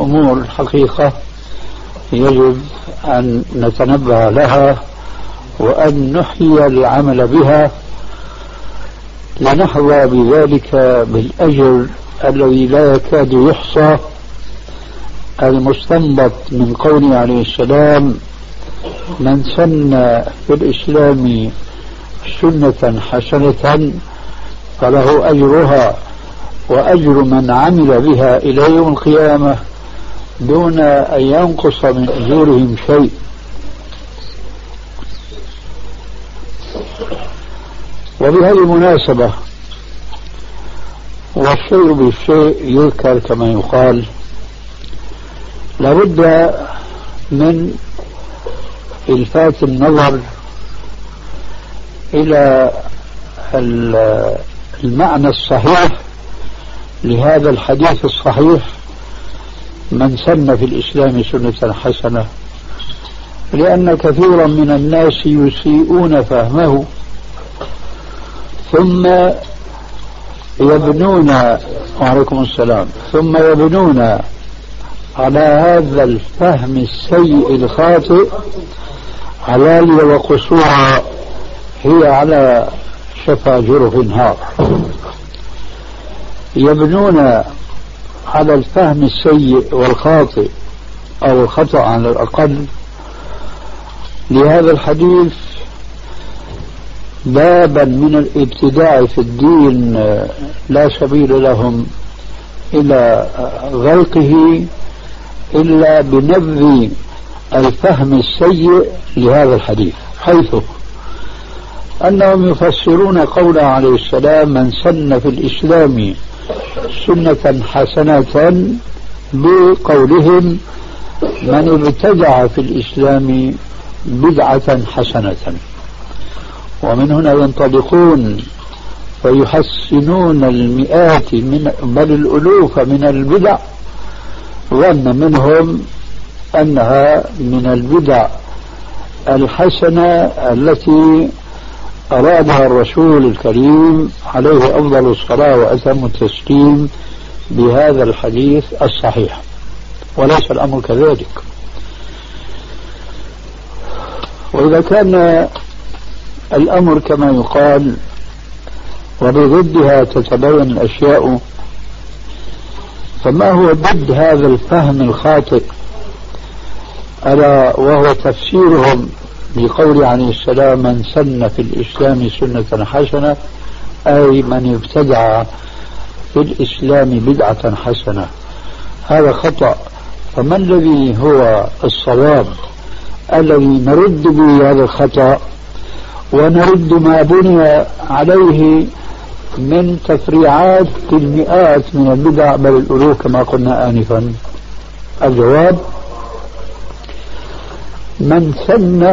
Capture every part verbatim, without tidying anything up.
أمور الحقيقة يجب أن نتنبه لها وأن نحيي العمل بها لنحظى بذلك بالأجر الذي لا يكاد يحصى، المستنبط من قوله عليه السلام: من سن في الإسلام سنة حسنة فله أجرها وأجر من عمل بها إلى يوم القيامة دون أن ينقص من أجورهم شيء. وبهذه المناسبة والشيء بالشيء يذكر كما يقال، لابد من إلفات النظر إلى المعنى الصحيح لهذا الحديث الصحيح: من سن في الإسلام سنة حسنة، لأن كثيرا من الناس يسيئون فهمه ثم يبنون وعليكم السلام ثم يبنون على هذا الفهم السيء الخاطئ علالي وقصورا هي على شفا جرف هار. يبنون على الفهم السيء والخاطئ أو الخطأ على الأقل لهذا الحديث بابا من الابتداع في الدين لا سبيل لهم إلى غلقه إلا بنبذ الفهم السيء لهذا الحديث، حيث أنهم يفسرون قوله عليه السلام: من سن في الإسلام سنة حسنة بقولهم: من ابتدع في الإسلام بدعة حسنة. ومن هنا ينطلقون فيحسنون المئات من بل الألوف من البدع، ظن منهم أنها من البدع الحسنة التي أرادها الرسول الكريم عليه أفضل الصلاة وأتم التسليم بهذا الحديث الصحيح، وليس الأمر كذلك. وإذا كان الأمر كما يقال وبضدها تتبين الأشياء، فما هو ضد هذا الفهم الخاطئ؟ ألا وهو تفسيرهم بقول عليه السلام: من سن في الإسلام سنة حسنة، أي من ابتدع في الإسلام بدعة حسنة. هذا خطأ. فما الذي هو الصواب الذي نرد به هذا الخطأ ونرد ما بني عليه من تفريعات المئات من البدع بل الألوف كما قلنا آنفا؟ الجواب: من سن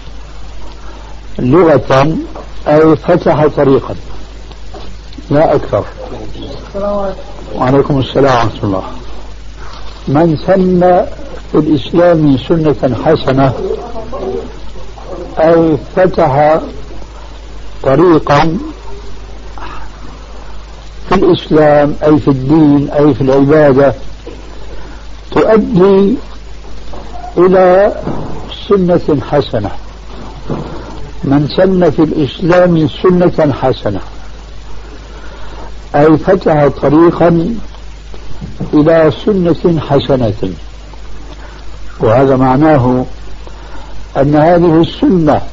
لغة أي فتح طريقا، لا أكثر. وعليكم السلام ورحمة الله. من سن في الإسلام سنة حسنة أي فتح طريقا في الإسلام أي في الدين أي في العبادة تؤدي إلى سنة حسنة. من سن في الإسلام سنة حسنة أي فتح طريقا إلى سنة حسنة، وهذا معناه أن هذه السنة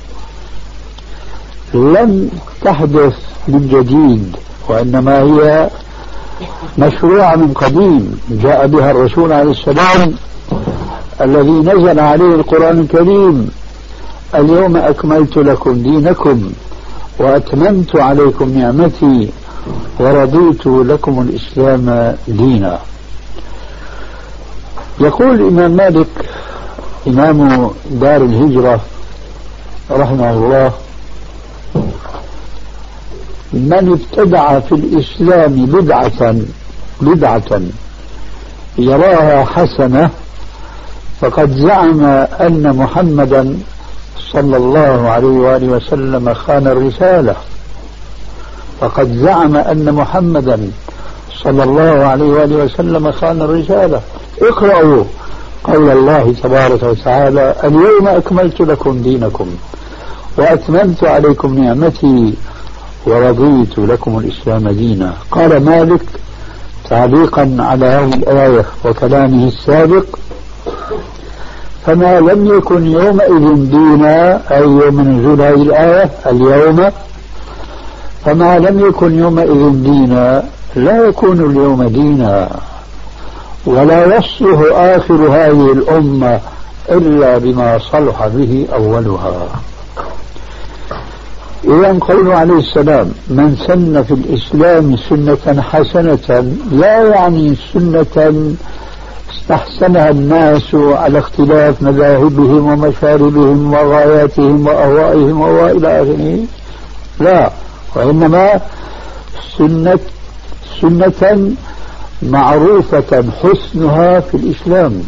لم تحدث من جديد، وإنما هي مشروعة من قديم جاء بها الرسول عليه السلام الذي نزل عليه القرآن الكريم: اليوم أكملت لكم دينكم وأتممت عليكم نعمتي ورضيت لكم الإسلام دينا. يقول الإمام مالك إمام دار الهجرة رحمه الله: من ابتدع في الإسلام بدعة بدعة يراها حسنة فقد زعم أن محمدا صلى الله عليه وآله وسلم خان الرسالة، فقد زعم أن محمدا صلى الله عليه وآله وسلم خان الرسالة. اقرأوا قول الله تبارك وتعالى اليوم أكملت لكم دينكم وأتممت عليكم نعمتي ورضيت لكم الإسلام دينا. قال مالك تعليقا على هذه الآية وكلامه السابق فما لم يكن يومئذ دينا أي يوم نزول هذه الآية اليوم فما لم يكن يومئذ دينا لا يكون اليوم دينا ولا يصلح آخر هذه الأمة إلا بما صلح به أولها. إذن قوله عليه السلام من سن في الإسلام سنة حسنة لا يعني سنة استحسنها الناس على اختلاف مذاهبهم ومشاربهم وغاياتهم وأهوائهم وإلى آخره، لا، وإنما سنة سنة معروفة حسنها في الإسلام.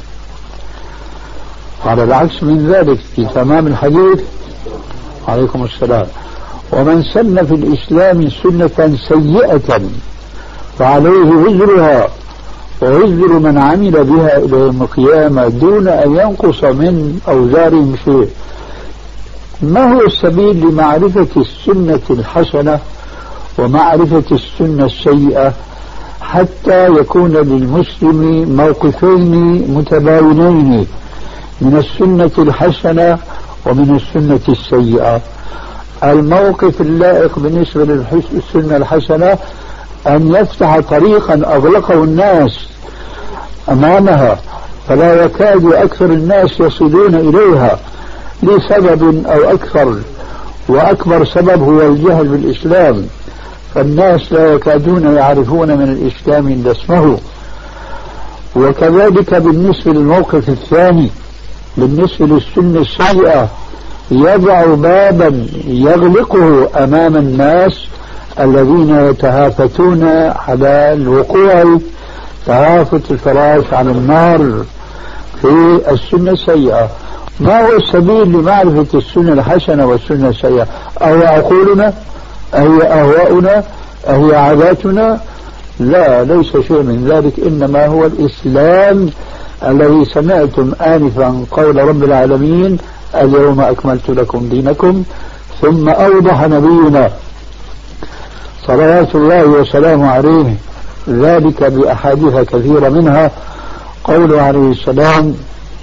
على العكس من ذلك في تمام الحديث عليكم السلام ومن سن في الإسلام سنة سيئة فعليه وزرها ووزر من عمل بها إلى يوم القيامة دون أن ينقص من أوزارهم شيء. ما هو السبيل لمعرفة السنة الحسنة ومعرفة السنة السيئة حتى يكون للمسلم موقفين متباينين من السنة الحسنة ومن السنة السيئة؟ الموقف اللائق بالنسبة للسنة الحسنة أن يفتح طريقا أغلقه الناس أمامها فلا يكاد أكثر الناس يصلون إليها لسبب أو أكثر، وأكبر سبب هو الجهل بالإسلام، فالناس لا يكادون يعرفون من الإسلام إلا اسمه. وكذلك بالنسبة للموقف الثاني بالنسبة للسنة السيئة يضع بابا يغلقه أمام الناس الذين يتهافتون على الوقوع تهافت الفراش على النار في السنة السيئة. ما هو السبيل لمعرفة السنة الحسنة والسنة السيئة؟ أهي عقولنا؟ أهي أهواؤنا؟ أهي عاداتنا؟ لا، ليس شيء من ذلك، إنما هو الإسلام الذي سمعتم آنفا قول رب العالمين اليوم أكملت لكم دينكم. ثم أوضح نبينا صلوات الله وسلامه عليه ذلك بأحاديث كثيرة، منها قوله عليه السلام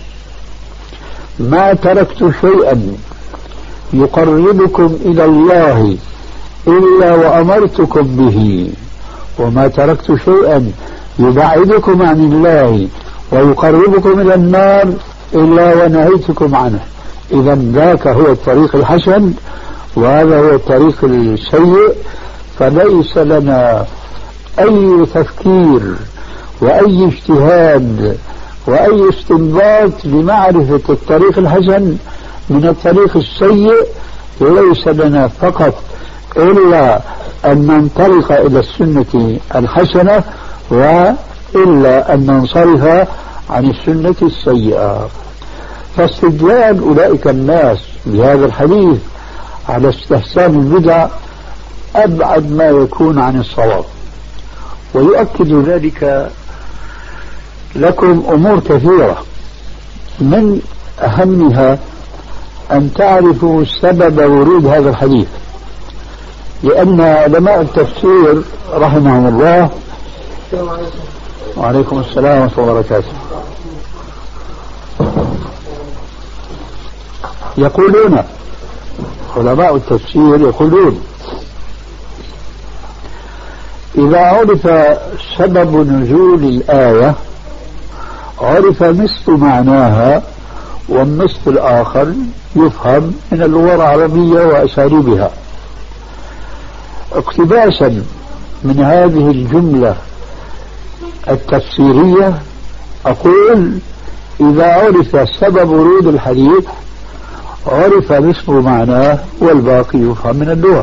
ما تركت شيئا يقربكم إلى الله إلا وأمرتكم به وما تركت شيئا يبعدكم عن الله ويقربكم إلى النار إلا ونهيتكم عنه. إذا ذاك هو الطريق الحسن وهذا هو الطريق السيء، فليس لنا أي تفكير وأي اجتهاد وأي استنباط لمعرفة الطريق الحسن من الطريق السيء. ليس لنا فقط إلا أن ننطلق إلى السنة الحسنة وإلا أن ننصرف عن السنة السيئة. فاستدلال أولئك الناس بهذا الحديث على استحسان البدع أبعد ما يكون عن الصواب. ويؤكد ذلك لكم أمور كثيرة، من أهمها أن تعرفوا سبب ورود هذا الحديث، لأن علماء التفسير رحمهم الله وعليكم السلام ورحمة الله وبركاته يقولون علماء التفسير يقولون إذا عرف سبب نزول الآية عرف نصف معناها والنصف الآخر يفهم من اللغة العربية وأساليبها. اقتباسا من هذه الجملة التفسيرية أقول إذا عرف سبب ورود الحديث عرف نصف معناه والباقي يفهم من اللغة.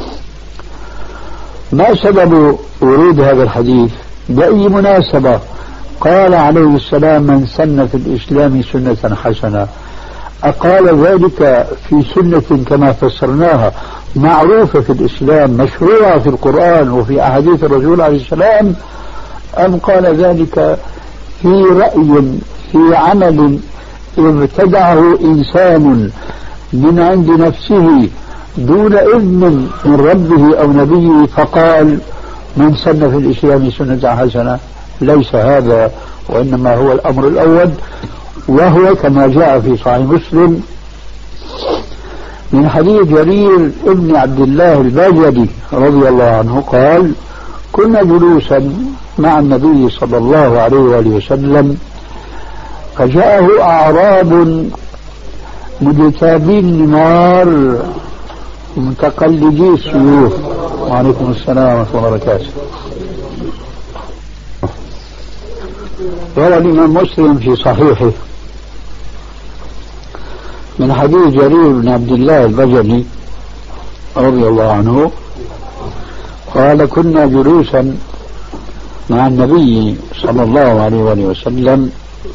ما سبب ورود هذا الحديث؟ بأي مناسبة قال عليه السلام من سن في الإسلام سنة حسنة؟ أقال ذلك في سنة كما فسرناها معروفة في الإسلام مشروعة في القرآن وفي أحاديث الرسول عليه السلام، أم قال ذلك في رأي في عمل ابتدعه إنسان من عند نفسه دون إذن من ربه أو نبيه فقال من سن في الإسلام سنة حسنة، ليس هذا، وإنما هو الأمر الأول، وهو كما جاء في صحيح مسلم من حديث جرير ابن عبد الله الباجلي رضي الله عنه قال كنا جلوسا مع النبي صلى الله عليه وآله وسلم فجاءه أعراب مجتابي النمار متقلدي السيوف. وعليكم السلام ورحمة الله وبركاته. روى الإمام مسلم في صحيحه من حديث جرير بن عبد الله البجلي رضي الله عنه قال كنا جلوسا مع النبي صلى الله عليه وآله وسلم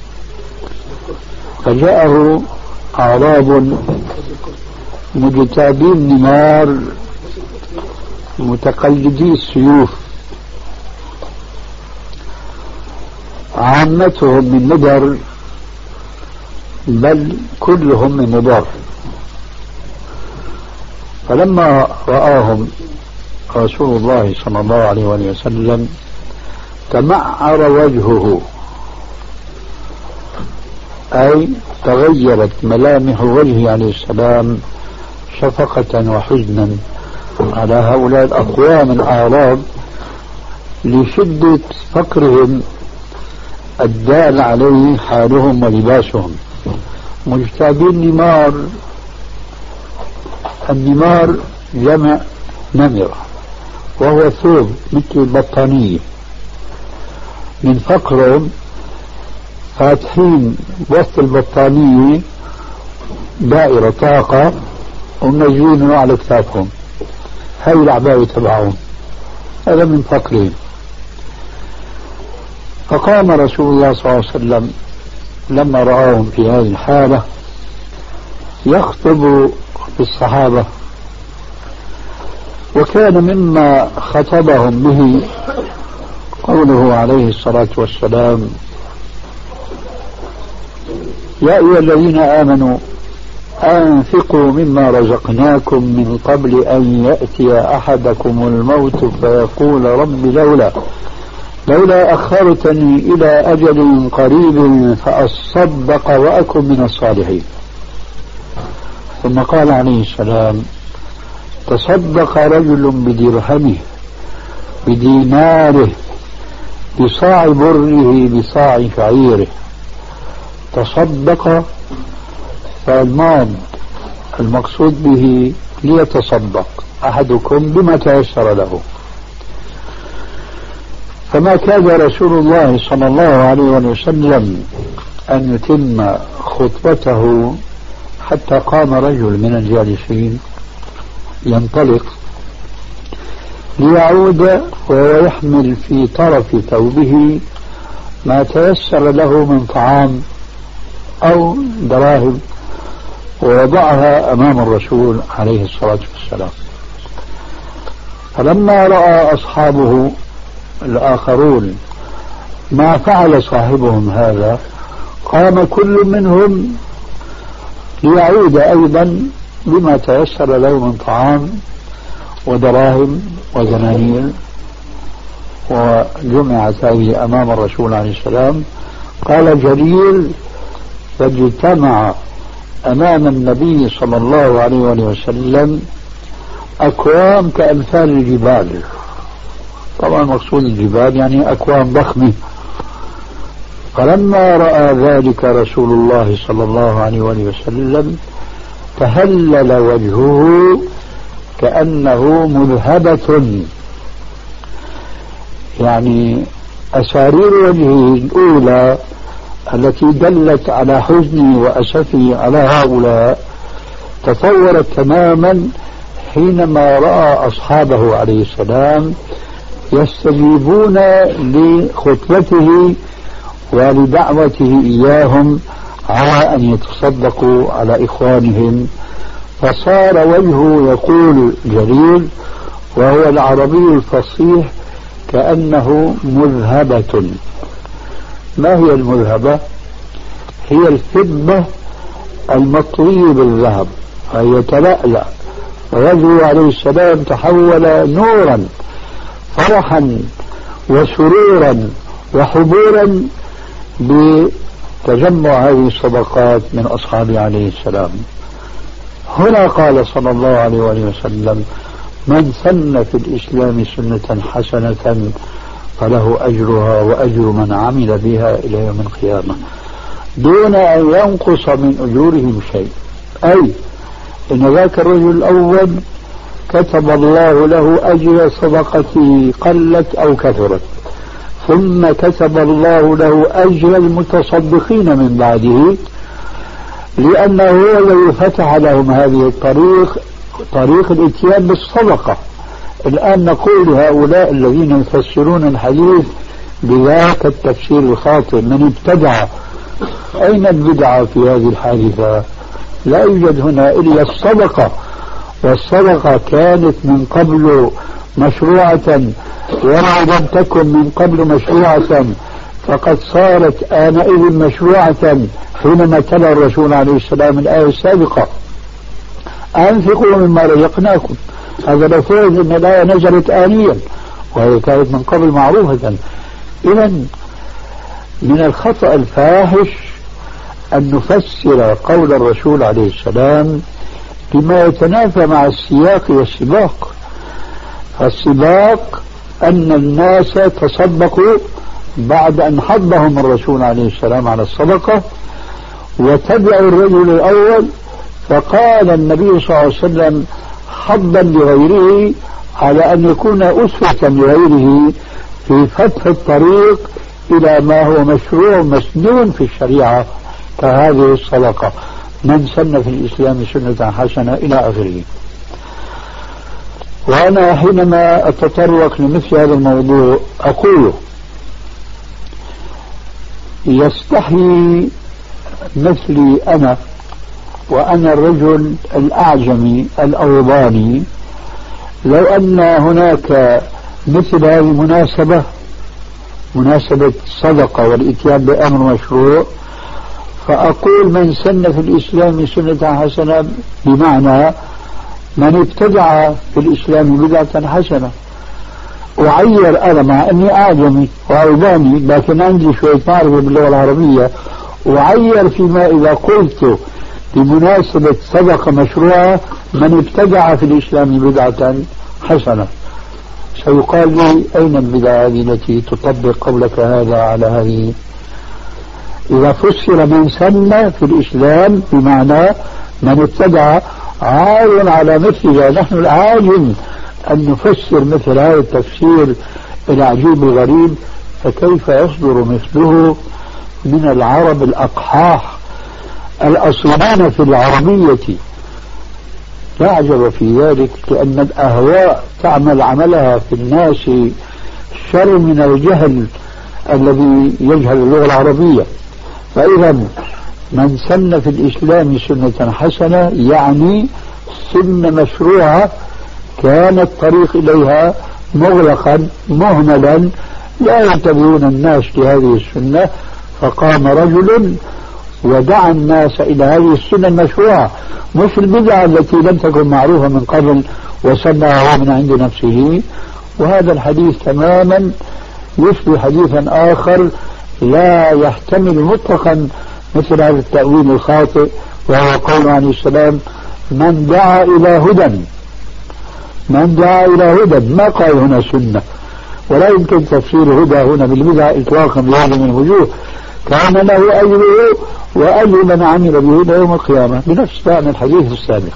فجاءه أعراب مجتابي النمار متقلدي السيوف عامتهم من مدر بل كلهم من مضر. فلما رآهم رسول الله صلى الله عليه وسلم تمعر وجهه، أي تغيرت ملامح وجهه عليه السلام شفقة وحزنا على هؤلاء الأقوام الأعراب لشدة فقرهم الدال عليه حالهم ولباسهم. مجتابي النمار، النمار جمع نمرة وهو ثوب مثل البطانية، من فقرهم فاتحين وسط البطانية دائرة طاقة ومنزلينه على كتافهم، هاي العباية تبعهم، هذا من فقرهم. فقام رسول الله صلى الله عليه وسلم لما رآهم في هذه الحالة يخطب بالصحابة، وكان مما خطبهم به قوله عليه الصلاة والسلام يا أيها الذين آمنوا أنفقوا مما رزقناكم من قبل أن يأتي أحدكم الموت فيقول رب لولا لولا أخرتني إلى أجل قريب فأصدق وأكن من الصالحين. ثم قال عليه السلام تصدق رجل بدرهمه بديناره بصاع بره بصاع شعيره. تصدق فالماض المقصود به ليتصدق أحدكم بما تيسر له. فما كان رسول الله صلى الله عليه وسلم أن يتم خطبته حتى قام رجل من الجالسين ينطلق ليعود وهو يحمل في طرف ثوبه ما تيسر له من طعام أو دراهم ووضعها أمام الرسول عليه الصلاة والسلام. فلما رأى أصحابه الآخرون ما فعل صاحبهم هذا قام كل منهم ليعود أيضا بما تيسر له من طعام ودراهم ودنانير، وجمعت هذه أمام الرسول عليه السلام. قال جرير فاجتمع أمام النبي صلى الله عليه وسلم أكوام كأمثال الجبال، طبعا مقصود الجبال يعني أكوام ضخمة. فلما رأى ذلك رسول الله صلى الله عليه وسلم تهلل وجهه كأنه مذهبة، يعني أسارير وجهه الأولى التي دلت على حزنه وأسفه على هؤلاء تطورت تماما حينما رأى أصحابه عليه السلام يستجيبون لخطبته ولدعوته إياهم على أن يتصدقوا على إخوانهم. فصار وجهه يقول جرير وهو العربي الفصيح كأنه مذهبة، ما هي المذهبة؟ هي الفضة المطوية بالذهب، فيتلألأ ووجهه عليه السلام تحول نورا فرحا وسرورا وحبورا بتجمع هذه الصدقات من أصحابه عليه السلام. هنا قال صلى الله عليه وآله وسلم: من سن في الإسلام سنة حسنة فله أجرها وأجر من عمل بها إلى يوم القيامة دون أن ينقص من أجورهم شيء. أي إن ذاك الرجل الأول كتب الله له أجر صدقته قلت أو كثرت، ثم كتب الله له أجر المتصدقين من بعده، لأنه هو الذي فتح لهم هذه الطريق، طريق الاتيان بالصدقة. الآن نقول لهؤلاء الذين يفسرون الحديث بذاك التفسير الخاطئ: من ابتدع. أين البدعة في هذه الحادثة؟ لا يوجد هنا إلا الصدقة، والصدقة كانت من قبل مشروعة، وما لم تكن من قبل مشروعة فقد صارت آنئذ مشروعة حينما تلا الرسول عليه السلام الآية السابقة: أنفقوا مما رزقناكم. هذا لو فرض أن الآية نزلت آنيا، وهي كانت من قبل معروفة. إذن من الخطأ الفاحش أن نفسر قول الرسول عليه السلام بما يتنافى مع السياق والسباق. فالسباق أن الناس تصدقوا بعد أن حضهم الرسول عليه السلام على الصدقة، وتبعوا الرجل الأول، فقال النبي صلى الله عليه وسلم حضا لغيره على أن يكون أسوة لغيره في فتح الطريق إلى ما هو مشروع مسنون في الشريعة كهذه الصدقة: من سن في الإسلام سنة حسنة إلى آخره. وأنا حينما أتطرق لمثل هذا الموضوع أقول: يستحي مثلي أنا، وأنا الرجل الأعجمي الأوضاني، لو أن هناك مثل هذه المناسبة، مناسبة الصدقة والإتيان بأمر مشروع، فأقول: من سن في الإسلام سنة حسنة، بمعنى من ابتدع في الإسلام بدعة حسنة. أعير أنا، مع أني أعجمي وأوضاني لكن عندي شوية معرفة باللغة العربية، أعير فيما إذا قلت بمناسبة صدقة مشروعة من ابتدع في الإسلام بدعة حسنة، سيقال لي: أين البدعة التي تطبق قولك هذا على هذه؟ إذا فسر من سن في الإسلام بمعنى من ابتدع، عار على مثلها. نحن العاجم أن نفسر مثل هذا التفسير العجيب الغريب، فكيف يصدر مثله من العرب الأقحاح الأصيلين في العربية؟ لا عجب في ذلك، لأن الأهواء تعمل عملها في الناس شر من الجهل الذي يجهل اللغة العربية. فإذا من سن في الإسلام سنة حسنة يعني سنة مشروعة كان الطريق إليها مغلقا مهملا، لا ينتبهون الناس لهذه السنة، فقام رجل ودعا الناس إلى هذه السنة المشروعة، مش البدعة التي لم تكن معروفة من قبل وسنها من عند نفسه. وهذا الحديث تماما يشبه حديثا آخر لا يحتمل مطلقا مثل هذا التأويل الخاطئ، وهو قول عليه السلام: من دعا إلى هدى. من دعا إلى هدى، ما قال هنا سنة، ولا يمكن تفسير هدى هنا بالبدعة إطلاقا بهذه من الوجوه. كان له أجره وأجر من عمل به يوم القيامة، بنفس معنى الحديث السابق.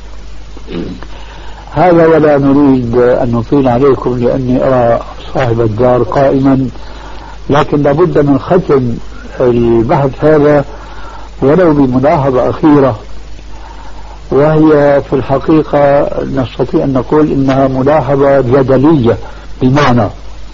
هذا ولا نريد أن نطيل عليكم لأني أرى صاحب الدار قائما، لكن لابد من ختم البحث هذا ولو بملاحظة أخيرة، وهي في الحقيقة نستطيع أن نقول إنها ملاحظة جدلية، بمعنى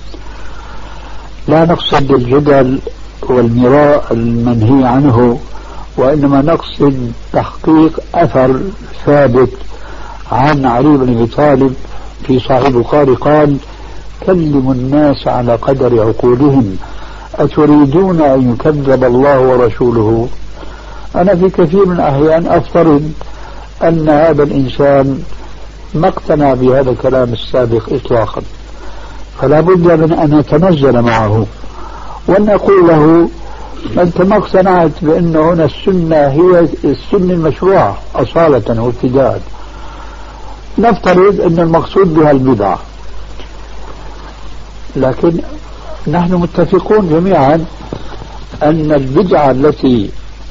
لا نقصد الجدل والمراء المنهي عنه، وإنما نقصد تحقيق أثر ثابت عن علي بن أبي طالب في صحيح البخاري قال: كلموا الناس على قدر عقولهم، أتريدون أن يكذب الله ورسوله؟ أنا في كثير من الأحيان أفترض أن هذا الإنسان ما اقتنع بهذا الكلام السابق إطلاقا، فلا بد من أن نتنزل معه وأن نقول له أنت ما اقتنعت بأن هنا السنة هي السنة المشروعة أصالة وابتداء. نفترض أن المقصود بها البدعة، لكن نحن متفقون جميعا أن البدعة التي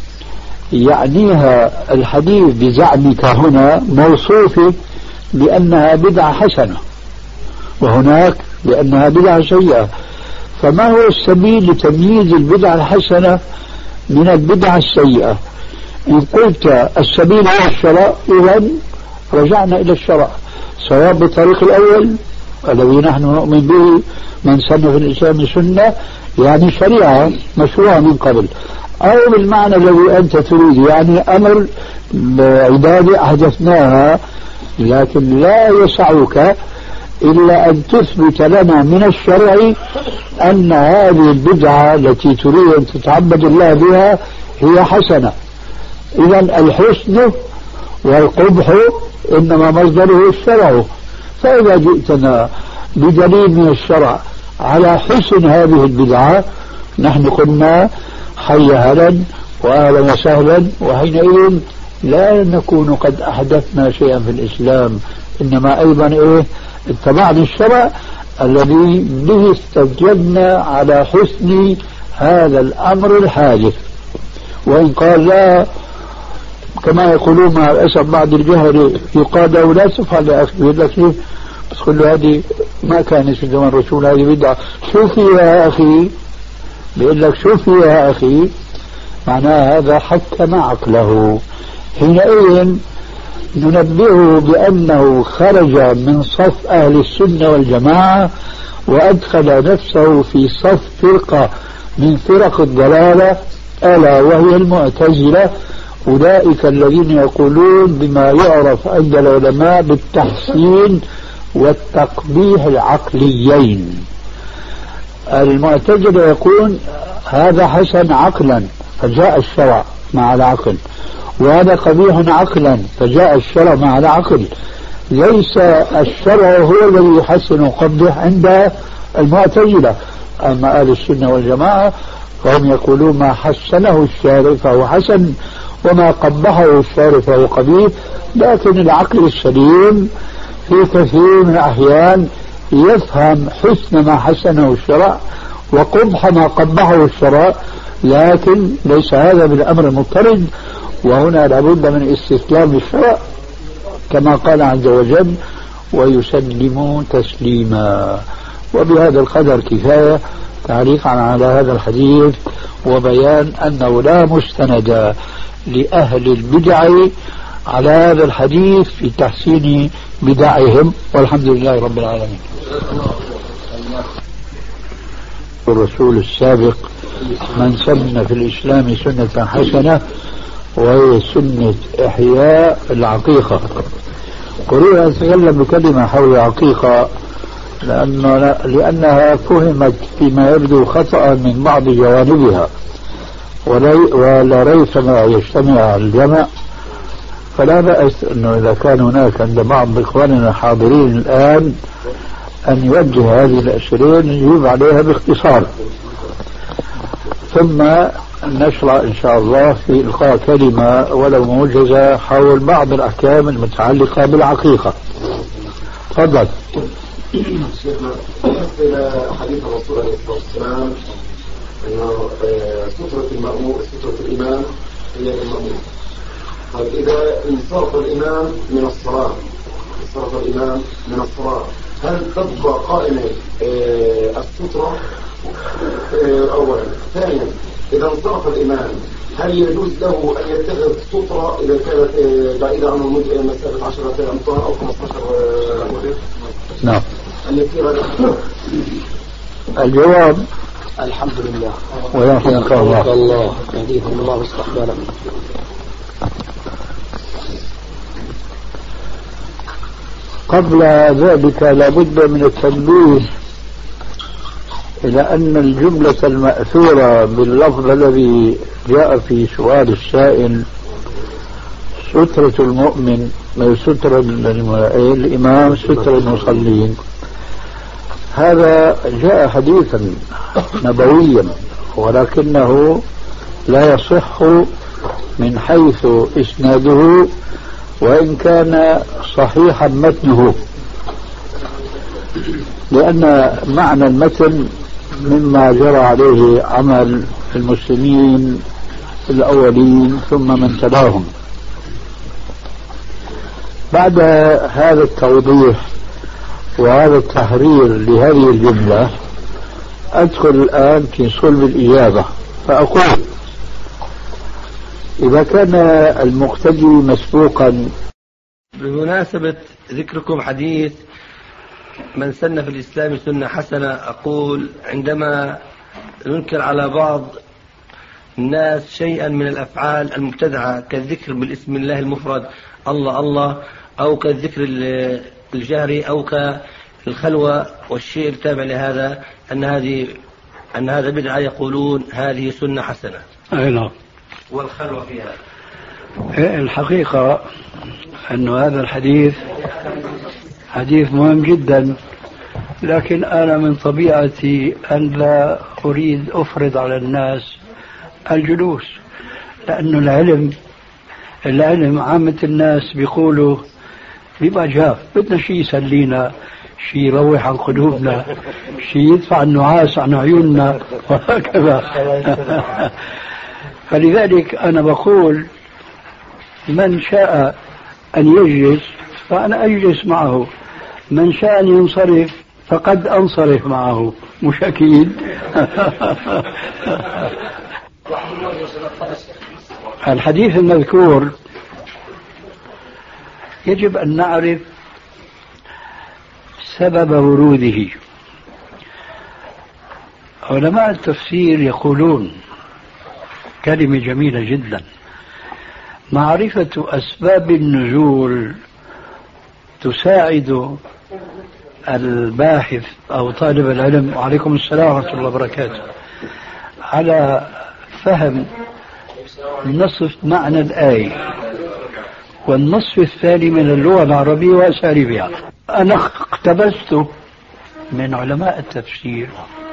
يعنيها الحديث بزعمك هنا موصوفة بأنها بدعة حسنة، وهناك بأنها بدعة سيئة. فما هو السبيل لتمييز البدعة الحسنة من البدعة السيئة؟ إن قلت السبيل هو الشرع، إذن رجعنا إلى الشرع، سواء بالطريق الأول الذي نحن نؤمن به من سن في الإسلام سنة يعني شريعة مشروعة من قبل، أو بالمعنى الذي أنت تريد يعني أمر عبادة أحدثناها، لكن لا يسعك إلا أن تثبت لنا من الشرع أن هذه البدعة التي تريد أن تتعبد الله بها هي حسنة. إذن الحسن والقبح إنما مصدره الشرع، فإذا جئتنا بدليل من الشرع على حسن هذه البدعة نحن قلنا حي هلا وأهلا وسهلا، وحينئذ لا نكون قد أحدثنا شيئا في الإسلام، إنما أيضا إيه اتبعنا الشرع الذي به استدلنا على حسن هذا الأمر الحادث. وإن قال لا كما يقولون مع الأسف بعض الجهل يقال له لا تفعل يا أخي، يقول لك إيه بس قل له هذه ما كانت في زمن الرسول، هذه بدعة، شوفي يا أخي، بيقول لك شوفي يا أخي، معناه هذا حكم عقله. حينئذ ننبهه بأنه خرج من صف أهل السنة والجماعة وأدخل نفسه في صف فرقة من فرق الضلالة، ألا وهي المعتزلة، أولئك الذين يقولون بما يعرف عند العلماء بالتحسين والتقبيح العقليين. المعتزلة يقول هذا حسن عقلا فجاء الشرع مع العقل، وهذا قبيح عقلا فجاء الشرع مع العقل. ليس الشرع هو الذي يحسن ويقبح عند المعتزلة، أما أهل السنة والجماعة فهم يقولون ما حسنه الشارع فهو حسن وما قبحه الشارع فهو قبيح. لكن العقل السليم في كثير من الأحيان يفهم حسن ما حسنه الشرع وقبح ما قبحه الشرع، لكن ليس هذا بالأمر المضطرد، وهنا لابد من استسلام الشرع كما قال عز وجل ويسلموا تسليما. وبهذا القدر كفاية تعليقا على هذا الحديث وبيان أنه لا مستند لأهل البدع على هذا الحديث في تحسين بدعهم، والحمد لله رب العالمين. الرسول السابق من سن في الإسلام سنة حسنة وهي سنة إحياء العقيقة. أريد أن أتكلم بكلمة حول العقيقة لأنه لأنها فهمت فيما يبدو خطأ من بعض جوانبها، ولا ريثما يجتمع الجمع، فلا بأس أنه إذا كان هناك عند بعض إخواننا الحاضرين الآن أن يوجه هذه الأسئلة نجيب عليها باختصار، ثم نشرع إن شاء الله في إلقاء كلمة ولو موجزة حول بعض الأحكام المتعلقة بالعقيقة. تفضل. شيخنا إلى حديث الرسول عليه الصلاة والسلام أنه سترة المأمور سترة الإمام هي المأمور. طيب إذا انصرف الإمام من الصلاة انصرف الإمام من الصلاة هل تبقى قائمة السترة أولا؟ ثانيا إذا انصرف الإمام هل يجوز له أن يتخذ سترة إذا كانت بعيدة عن مسافة عشرة أمتار أو خمسة عشر متر؟ نعم. الجواب الحمد لله ويرحمك الله. الله يهديكم الله واستقبالكم. قبل ذلك لابد من التنبيه إلى أن الجملة المأثورة باللفظ الذي جاء في سؤال السائل سترة المؤمن سترة الإمام سترة المصلين، هذا جاء حديثا نبويا ولكنه لا يصح من حيث إسناده وإن كان صحيحا متنه، لأن معنى المتن مما جرى عليه عمل المسلمين الأولين ثم من تلاهم. بعد هذا التوضيح وهذا التحرير لهذه الجملة أدخل الآن في صلب الإجابة فأقول: إذا كان المقتدي مسبوقا. بمناسبة ذكركم حديث من سن في الإسلام سنة حسنة، أقول عندما ننكر على بعض الناس شيئا من الأفعال المبتدعة كالذكر بالاسم الله المفرد الله الله، أو كالذكر الجهري، أو كالخلوة والشيء التابع لهذا، أن هذه أن هذا بدعة، يقولون هذه سنة حسنة. أي نعم. والخلوة فيها الحقيقة أن هذا الحديث حديث مهم جدا، لكن أنا من طبيعتي أن لا أريد أفرض على الناس الجلوس، لأنه العلم العلم عامة الناس بيقولوا بيبقى جاف، بدنا شيء يسلينا، شيء يروح عن قلوبنا، شيء يدفع النعاس عن عيوننا وهكذا. فلذلك أنا بقول من شاء أن يجلس فأنا أجلس معه، من شاء أن ينصرف فقد أنصرف معه، مش أكيد. الحديث المذكور يجب أن نعرف سبب وروده. علماء التفسير يقولون كلمة جميلة جدا: معرفة أسباب النزول تساعد الباحث أو طالب العلم، وعليكم السلام ورحمة الله وبركاته، على فهم نصف معنى الآية والنصف الثاني من اللغة العربية وأساليبها. أنا اقتبست من علماء التفسير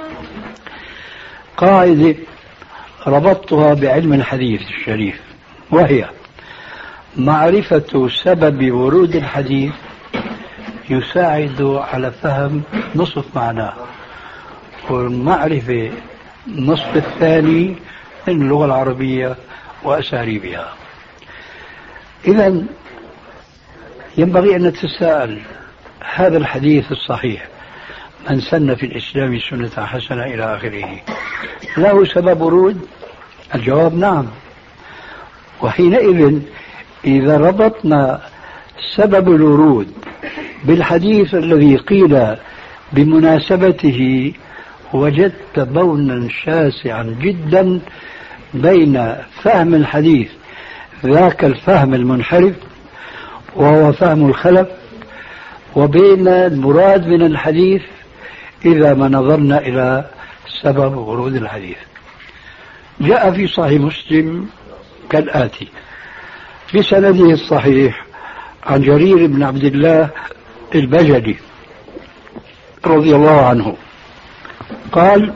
قاعدة ربطتها بعلم الحديث الشريف، وهي معرفة سبب ورود الحديث يساعد على فهم نصف معناه، والمعرفة النصف الثاني من اللغة العربية وأساليبها. إذن ينبغي أن نتساءل: هذا الحديث الصحيح من سن في الإسلام سنة حسنة إلى آخره له سبب ورود؟ الجواب نعم. وحينئذ إذا ربطنا سبب الورود بالحديث الذي قيل بمناسبته وجدت بونا شاسعا جدا بين فهم الحديث ذاك الفهم المنحرف وهو فهم الخلف، وبين المراد من الحديث إذا ما نظرنا إلى سبب ورود الحديث. جاء في صحيح مسلم كالآتي بسنده الصحيح عن جرير بن عبد الله البجلي رضي الله عنه قال: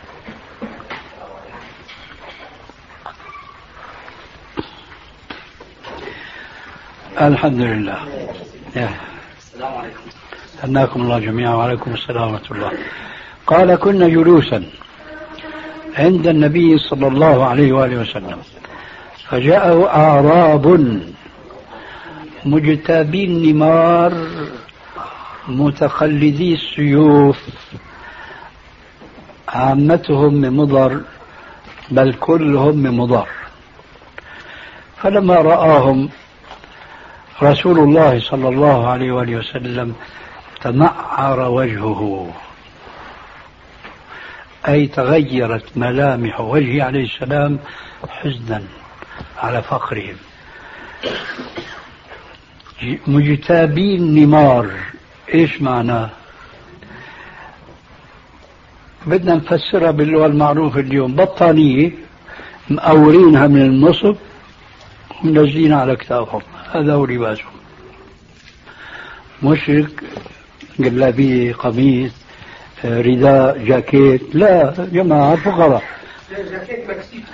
الحمد لله. السلام عليكم. أناكم الله جميعا. وعليكم السلام ورحمة الله. قال: كنا جلوسا عند النبي صلى الله عليه وآله وسلم فجاءه أعراب مجتابي النمار متخلدي السيوف، عامتهم من مضر بل كلهم من مضر. فلما رآهم رسول الله صلى الله عليه وآله وسلم تمعر وجهه، أي تغيرت ملامح وجهه عليه السلام حزنا على فقرهم. مجتابي النمار إيش معناه؟ بدنا نفسرها باللغة المعروفة اليوم، بطانية مقورينها من النصب ومنزلينها على كتافهم، هذا هو لباسهم. مشرك جلابية، قميص، رداء، جاكيت، لا جماعة فقراء جاكيت مكسيك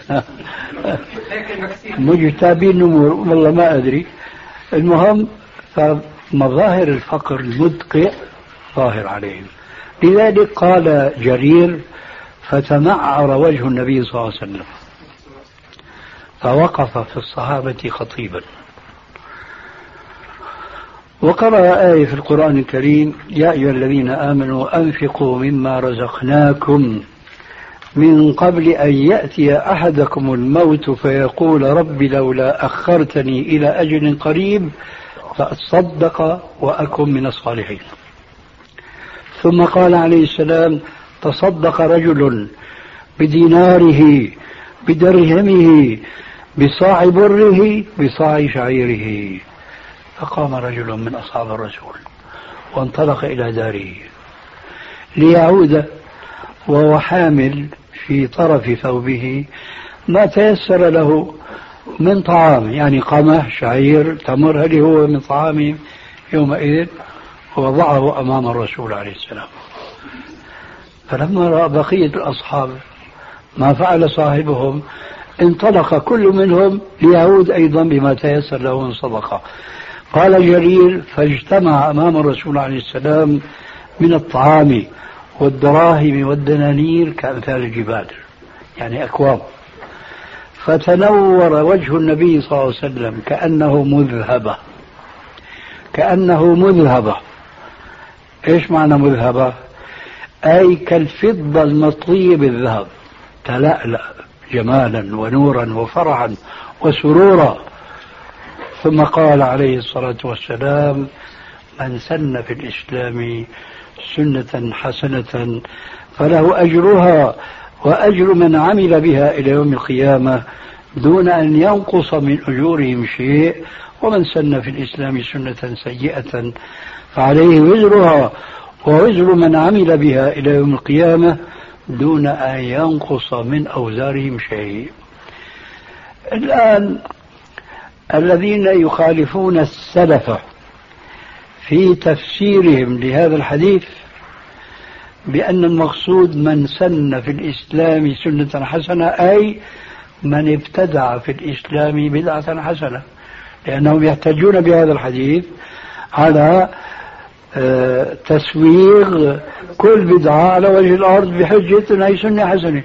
مجتابين نمور، والله ما أدري. المهم فمظاهر الفقر المدقع ظاهر عليهم. لذلك قال جرير: فتمعر وجه النبي صلى الله عليه وسلم فوقف في الصحابة خطيبا، وقرأ آية في القرآن الكريم: يا أيها الذين آمنوا أنفقوا مما رزقناكم من قبل أن يأتي أحدكم الموت فيقول رب لولا أخرتني إلى أجل قريب فأصدق وأكن من الصالحين. ثم قال عليه السلام: تصدق رجل بديناره بدرهمه بصاع بره بصاع شعيره. فقام رجل من أصحاب الرسول وانطلق إلى داره ليعود وهو حامل في طرف ثوبه ما تيسر له من طعام، يعني قمح، شعير، تمر، هذه هو من طعامه يومئذ، ووضعه أمام الرسول عليه السلام. فلما رأى بقية الأصحاب ما فعل صاحبهم انطلق كل منهم ليعود أيضا بما تيسر له من صدقة. قال جرير: فاجتمع أمام الرسول عليه السلام من الطعام والدراهم والدنانير كأمثال الجبال، يعني أكوام. فتنور وجه النبي صلى الله عليه وسلم كأنه مذهبة، كأنه مذهبة. إيش معنى مذهبة؟ أي كالفضة المطلية بالذهب، تلألأ جمالا ونورا وفرحا وسرورا. ثم قال عليه الصلاة والسلام: من سن في الإسلام سنة حسنة فله أجرها وأجر من عمل بها إلى يوم القيامة دون أن ينقص من أجورهم شيء، ومن سن في الإسلام سنة سيئة فعليه وزرها ووزر من عمل بها إلى يوم القيامة دون أن ينقص من أوزارهم شيء. الآن الذين يخالفون السلف في تفسيرهم لهذا الحديث بأن المقصود من سن في الإسلام سنة حسنة، أي من ابتدع في الإسلام بدعة حسنة، لأنهم يحتجون بهذا الحديث على تسويغ كل بدعة على وجه الأرض بحجة أنها سنة حسنة.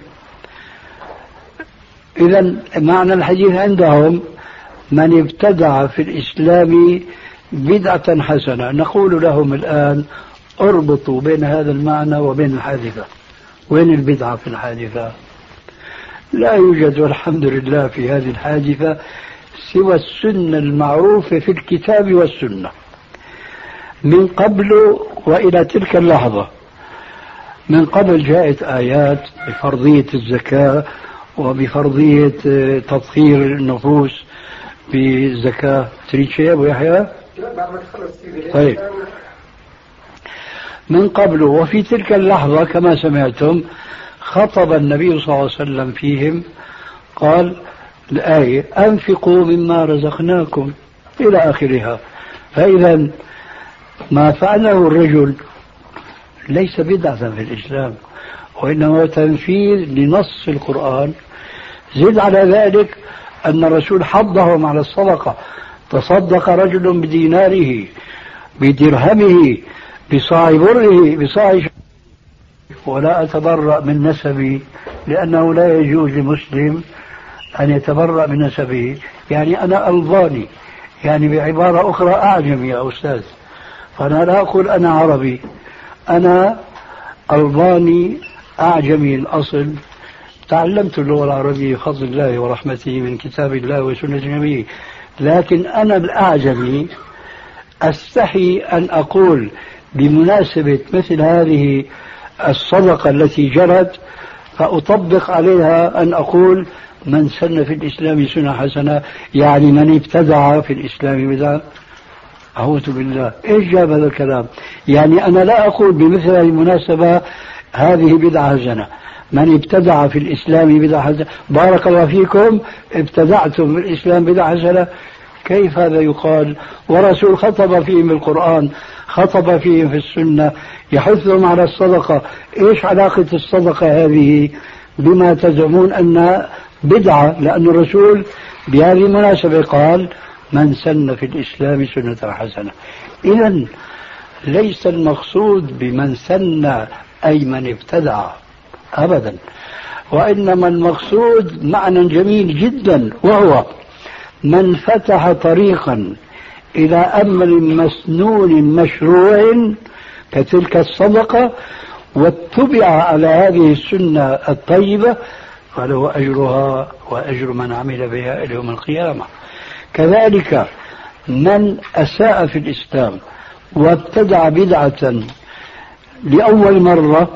إذن معنى الحديث عندهم من ابتدع في الإسلام بدعة حسنة. نقول لهم الآن: اربطوا بين هذا المعنى وبين الحادثة. وين البدعة في الحادثة؟ لا يوجد والحمد لله في هذه الحادثة سوى السنة المعروفة في الكتاب والسنة من قبل وإلى تلك اللحظة. من قبل جاءت آيات بفرضية الزكاة وبفرضية تطهير النفوس بالزكاة. تريد شيء أبو يحيى؟ طيب. من قبل وفي تلك اللحظة كما سمعتم خطب النبي صلى الله عليه وسلم فيهم، قال الآية: أنفقوا مما رزقناكم إلى آخرها. فإذا ما فعله الرجل ليس بدعة في الإسلام، وإنما تنفيذ لنص القرآن. زد على ذلك أن الرسول حضهم على الصدقة: تصدق رجل بديناره بدرهمه بصاع بره بصاع. ولا أتبرأ من نسبي، لأنه لا يجوز لمسلم أن يتبرأ من نسبه. يعني أنا ألباني، يعني بعبارة أخرى أعجم يا أستاذ، فأنا لا أقول أنا عربي، أنا ألباني أعجمي الأصل. تعلمت اللغة العربية بفضل الله ورحمته من كتاب الله وسنة النبي، لكن أنا الأعجمي أستحي أن أقول بمناسبة مثل هذه الصدقة التي جرت فأطبق عليها أن أقول: من سن في الإسلام سنة حسنة، يعني من ابتدع في الإسلام بدعة. أعوذ بالله، إيش جاب هذا الكلام؟ يعني أنا لا أقول بمثل هذه المناسبة هذه بدعة حسنة. من ابتدع في الإسلام بدعة حسنة بارك الله فيكم ابتدعتم في الإسلام بدعة حسنة. كيف هذا يقال؟ ورسول خطب فيهم بالقرآن، خطب فيهم في السنة، يحثهم على الصدقة. إيش علاقة الصدقة هذه بما تزعمون أنها بدعة؟ لأن الرسول بهذه المناسبة قال من سن في الإسلام سنة حسنة. إذن ليس المقصود بمن سن أي من ابتدع أبدا، وإنما المقصود معنى جميل جدا، وهو من فتح طريقا إلى أمر مسنون مشروع كتلك الصدقة واتبع على هذه السنة الطيبة فله أجرها وأجر من عمل بها إلى يوم القيامة. كذلك من أساء في الإسلام وابتدع بدعة لأول مرة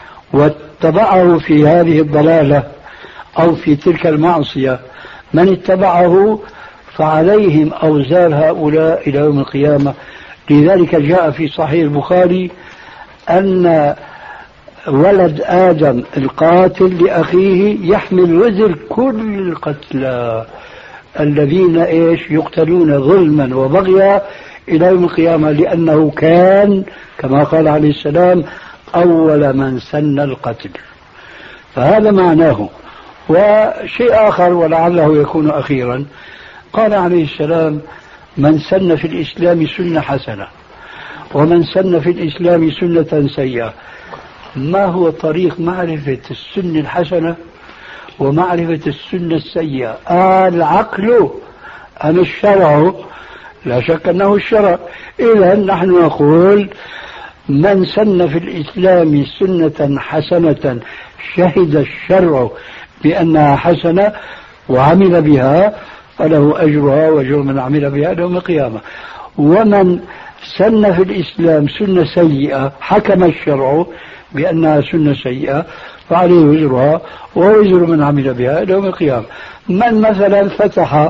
واتبعه في هذه الضلالة أو في تلك المعصية، من اتبعه فعليهم أوزار هؤلاء إلى يوم القيامة. لذلك جاء في صحيح البخاري أن ولد آدم القاتل لأخيه يحمل وزر كل القتلى الذين إيش يقتلون ظلما وبغيا إلى يوم القيامة، لأنه كان كما قال عليه السلام أول من سن القتل. فهذا معناه. وشيء آخر ولعله يكون أخيرا، قال عليه السلام من سن في الإسلام سنة حسنة ومن سن في الإسلام سنة سيئة. ما هو طريق معرفة السنة الحسنة ومعرفة السنة السيئة؟ آه العقل أم الشرع؟ لا شك أنه الشرع. إذا نحن نقول من سن في الإسلام سنة حسنة شهد الشرع بأنها حسنة وعمل بها فله أجرها وأجر من عمل بها يوم القيامة. ومن سن في الإسلام سنة سيئة حكم الشرع بأنها سنة سيئة فعليه وزرها ووزر من عمل بها يوم القيامة. من مثلا فتح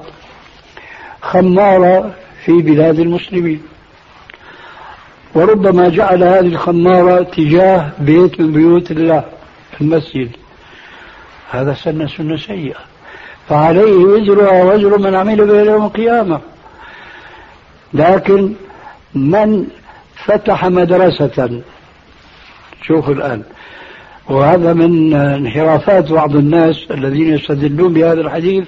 خمارة في بلاد المسلمين وربما جعل هذه الخمارة تجاه بيت من بيوت الله المسجد، هذا سنة سنة سيئة فعليه وزرها ووزر من عمل بها يوم القيامة. لكن من فتح مدرسة، شوفوا الآن، وهذا من انحرافات بعض الناس الذين يستدلون بهذا الحديث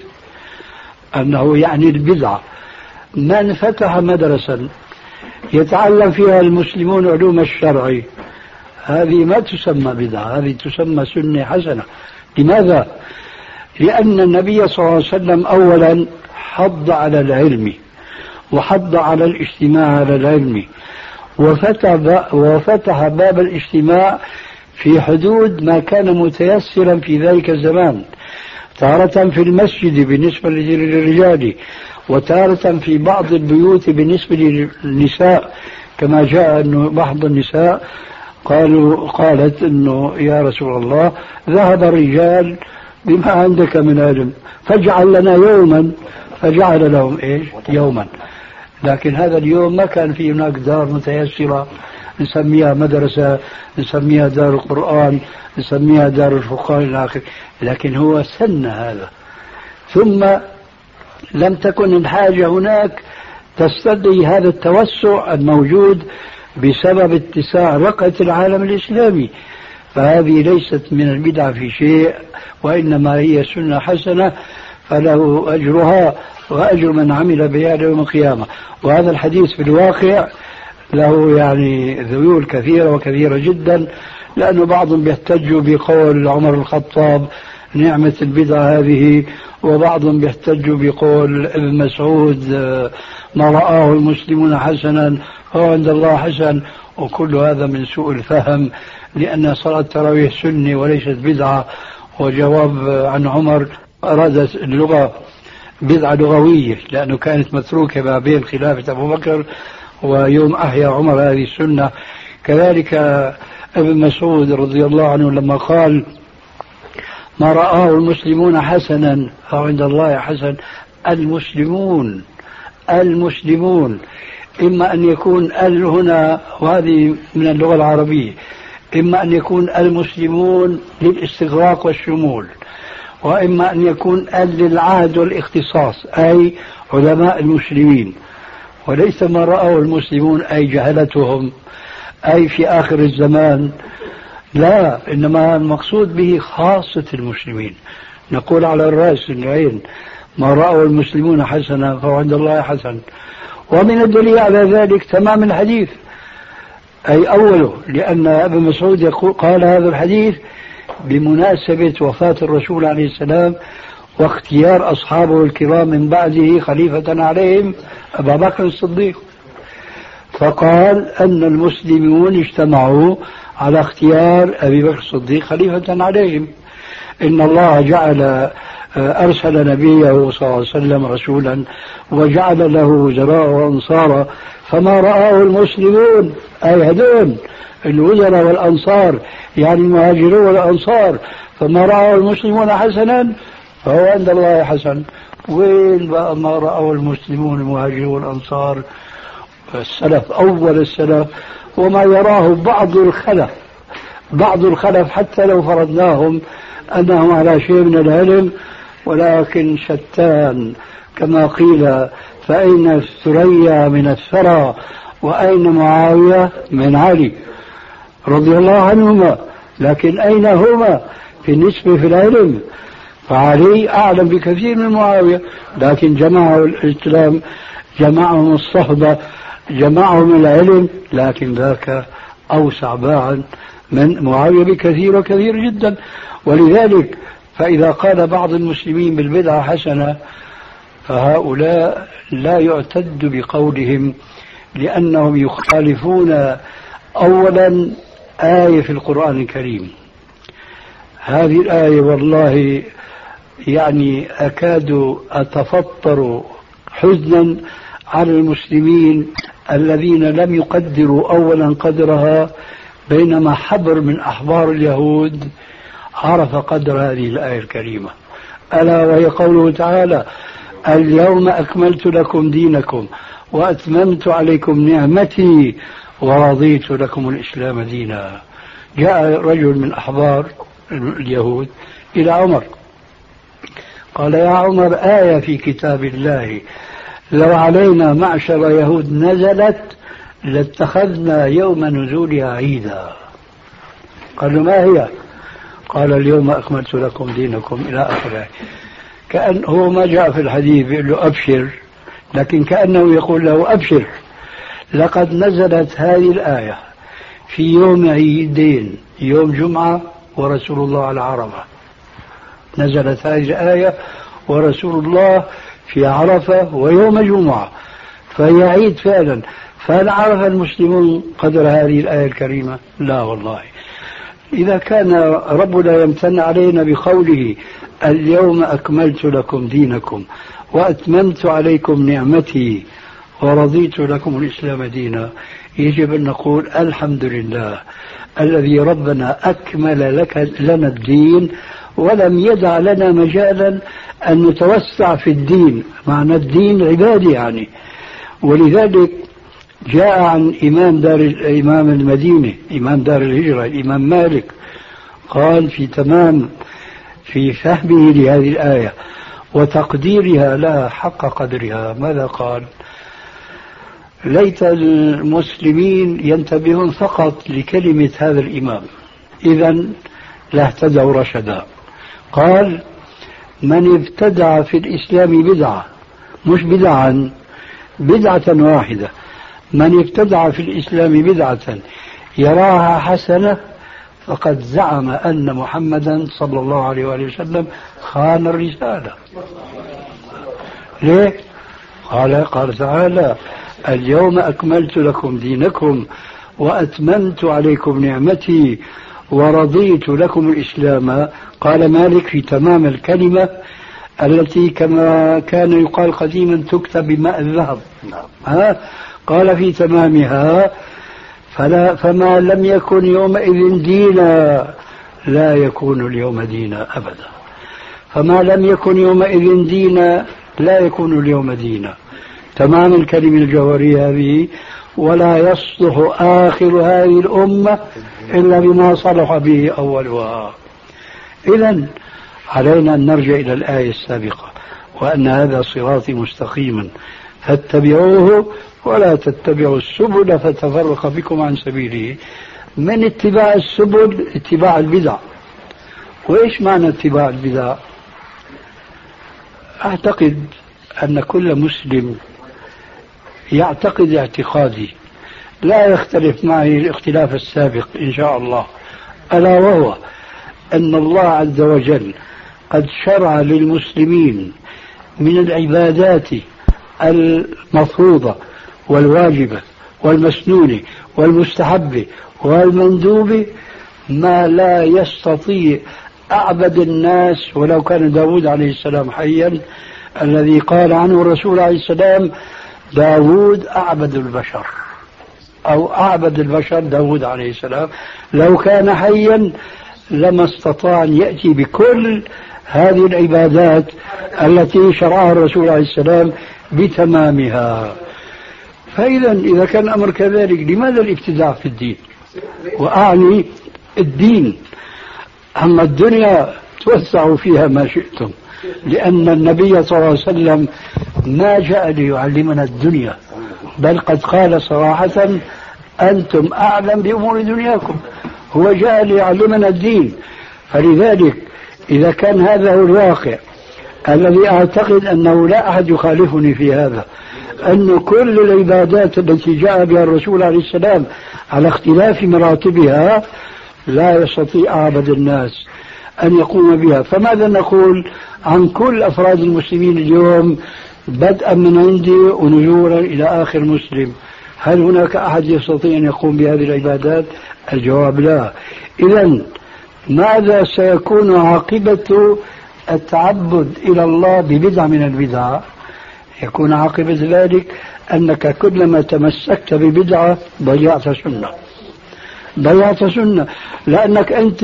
أنه يعني البدعة. من فتح مدرسة يتعلم فيها المسلمون علوم الشرع، هذه ما تسمى بدعة، هذه تسمى سنة حسنة. لماذا؟ لأن النبي صلى الله عليه وسلم أولا حض على العلم وحض على الاجتماع على العلم وفتح, وفتح باب الاجتماع في حدود ما كان متيسرا في ذلك الزمان، تارة في المسجد بالنسبة للرجال وتارة في بعض البيوت بالنسبة للنساء، كما جاء أنه بعض النساء قالوا قالت أنه يا رسول الله ذهب الرجال بما عندك من علم فاجعل لنا يوما، فجعل لهم إيش يوما. لكن هذا اليوم ما كان في هناك دار متيسرة نسميها مدرسة، نسميها دار القرآن، نسميها دار الفقهاء إلى آخره، لكن هو سن هذا. ثم لم تكن الحاجة هناك تستدعي هذا التوسع الموجود بسبب اتساع رقعة العالم الإسلامي، فهذه ليست من البدع في شيء، وإنما هي سنة حسنة فله أجرها وأجر من عمل بها يوم القيامة. وهذا الحديث في الواقع له يعني ذيول كثيرة وكثيرة جدا، لأنه بعضهم بيحتج بقول عمر الخطاب نعمة البدعة هذه، وبعضهم بيحتج بقول ابن مسعود ما رآه المسلمون حسنا هو عند الله حسن، وكل هذا من سوء الفهم، لأن صلاة التراويح سنة وليست بدعة. وجواب عن عمر أراد اللغة بدعة لغوية لأنه كانت متروكة ما بين خلافة أبو بكر ويوم أحيا عمر هذه السنة. كذلك ابن مسعود رضي الله عنه لما قال ما رآه المسلمون حسنا أو عند الله حسن، المسلمون المسلمون إما أن يكون ال هنا وهذه من اللغة العربية، إما أن يكون المسلمون للاستغراق والشمول، وإما أن يكون للعهد والاختصاص أي علماء المسلمين، وليس ما رأوا المسلمون أي جهلتهم أي في آخر الزمان، لا، إنما المقصود به خاصة المسلمين. نقول على الرأس العين ما رأوا المسلمون حسنا فهو عند الله حسن. ومن الدليل على ذلك تمام الحديث، أي أوله، لأن ابن مسعود يقول قال هذا الحديث بمناسبة وفاة الرسول عليه السلام واختيار أصحابه الكرام من بعده خليفة عليهم أبا بكر الصديق، فقال أن المسلمون اجتمعوا على اختيار أبي بكر الصديق خليفة عليهم. إن الله جعل أرسل نبيه صلى الله عليه وسلم رسولا وجعل له وزراء وأنصارا، فما رآه المسلمون أي هدون الوزراء والأنصار يعني المهاجرون والأنصار، فما رآه المسلمون حسنا فهو عند الله حسن. وين بقى ما رآه المسلمون المهاجرون والأنصار السلف أول السلف وما يراه بعض الخلف بعض الخلف حتى لو فرضناهم أنهم على شيء من العلم، ولكن شتان كما قيل، فأين الثريا من الثرى وأين معاوية من علي رضي الله عنهما، لكن أين هما في النسبة في العلم؟ فعلي أعلم بكثير من معاوية، لكن جمعه الإسلام، جمعهم الصحبة، جمعهم العلم، لكن ذاك أوسع باعا من معاوية بكثير وكثير جدا. ولذلك فإذا قال بعض المسلمين بالبدعة حسنة فهؤلاء لا يعتد بقولهم، لأنهم يخالفون أولا آية في القرآن الكريم. هذه الآية والله يعني أكاد أتفطر حزنا على المسلمين الذين لم يقدروا أولا قدرها، بينما حبر من أحبار اليهود عرف قدر هذه الآية الكريمة، ألا وهي قوله تعالى: اليوم أكملت لكم دينكم وأتممت عليكم نعمتي ورضيت لكم الإسلام دينا. جاء رجل من أحبار اليهود إلى عمر قال: يا عمر، آية في كتاب الله لو علينا معشر يهود نزلت لاتخذنا يوم نزولها عيدا. قالوا: ما هي؟ قال: اليوم أكملت لكم دينكم إلى آخره. كأنه ما جاء في الحديث بيقول له أبشر، لكن كأنه يقول له: أبشر، لقد نزلت هذه الآية في يوم عيدين، يوم جمعة ورسول الله على عرفة. نزلت هذه الآية ورسول الله في عرفة ويوم جمعة، فهي عيد فعلا. فهل عرف المسلمون قدر هذه الآية الكريمة؟ لا والله. إذا كان ربنا يمتن علينا بقوله: اليوم أكملت لكم دينكم وأتممت عليكم نعمتي ورضيت لكم الإسلام دينا، يجب أن نقول الحمد لله الذي ربنا أكمل لك لنا الدين ولم يدع لنا مجالا أن نتوسع في الدين، معنى الدين عبادة يعني. ولذلك جاء عن إمام دار الإمام المدينة إمام دار الهجرة الإمام مالك قال في تمام في فهمه لهذه الآية وتقديرها لها حق قدرها، ماذا قال؟ ليت المسلمين ينتبهون فقط لكلمة هذا الإمام، إذن لاهتدوا رشدا. قال: من ابتدع في الإسلام بدعة، مش بدعا، بدعة واحدة، من ابتدع في الإسلام بدعة يراها حسنة فقد زعم أن محمدا صلى الله عليه وآله وسلم خان الرسالة. ليه؟ قال قال تعالى: اليوم أكملت لكم دينكم وأتممت عليكم نعمتي ورضيت لكم الإسلام. قال مالك في تمام الكلمة التي كما كان يقال قديما تكتب بماء الذهب، ها؟ قال في تمامها: فلا فما لم يكن يومئذ دينا لا يكون اليوم دينا أبدا. فما لم يكن يومئذ دينا لا يكون اليوم دينا. تمام الكلمة الجوهرية هذه، ولا يصلح آخر هذه الأمة إلا بما صلح به أولها. إذن علينا أن نرجع إلى الآية السابقة، وأن هذا صراطي مستقيما فاتبعوه ولا تتبعوا السبل فتفرق بكم عن سبيله. من اتباع السبل اتباع البدع. وإيش معنى اتباع البدع؟ أعتقد أن كل مسلم يعتقد اعتقادي لا يختلف معي الاختلاف السابق إن شاء الله، ألا وهو أن الله عز وجل قد شرع للمسلمين من العبادات المفروضة والواجبة والمسنونة والمستحبة والمندوبة ما لا يستطيع أعبد الناس ولو كان داود عليه السلام حيا، الذي قال عنه الرسول عليه السلام داود أعبد البشر، أو أعبد البشر داود عليه السلام، لو كان حيا لما استطاع أن يأتي بكل هذه العبادات التي شرعها الرسول عليه السلام بتمامها. فإذا إذا كان الأمر كذلك لماذا الابتداع في الدين؟ وأعني الدين. أما الدنيا توسعوا فيها ما شئتم، لأن النبي صلى الله عليه وسلم ما جاء ليعلمنا الدنيا، بل قد قال صراحة أنتم أعلم بأمور دنياكم، هو جاء ليعلمنا الدين. فلذلك إذا كان هذا هو الواقع الذي أعتقد أنه لا أحد يخالفني في هذا، أن كل العبادات التي جاء بها الرسول عليه السلام على اختلاف مراتبها لا يستطيع أعبد الناس أن يقوم بها، فماذا نقول عن كل أفراد المسلمين اليوم بدءا من عندي ونزولا إلى آخر مسلم؟ هل هناك أحد يستطيع أن يقوم بهذه العبادات؟ الجواب لا. إذن ماذا سيكون عاقبة التعبد إلى الله ببدعة من البدع؟ يكون عاقبة ذلك أنك كلما تمسكت ببدعة ضيعت سنة، ضيعت سنة، لأنك أنت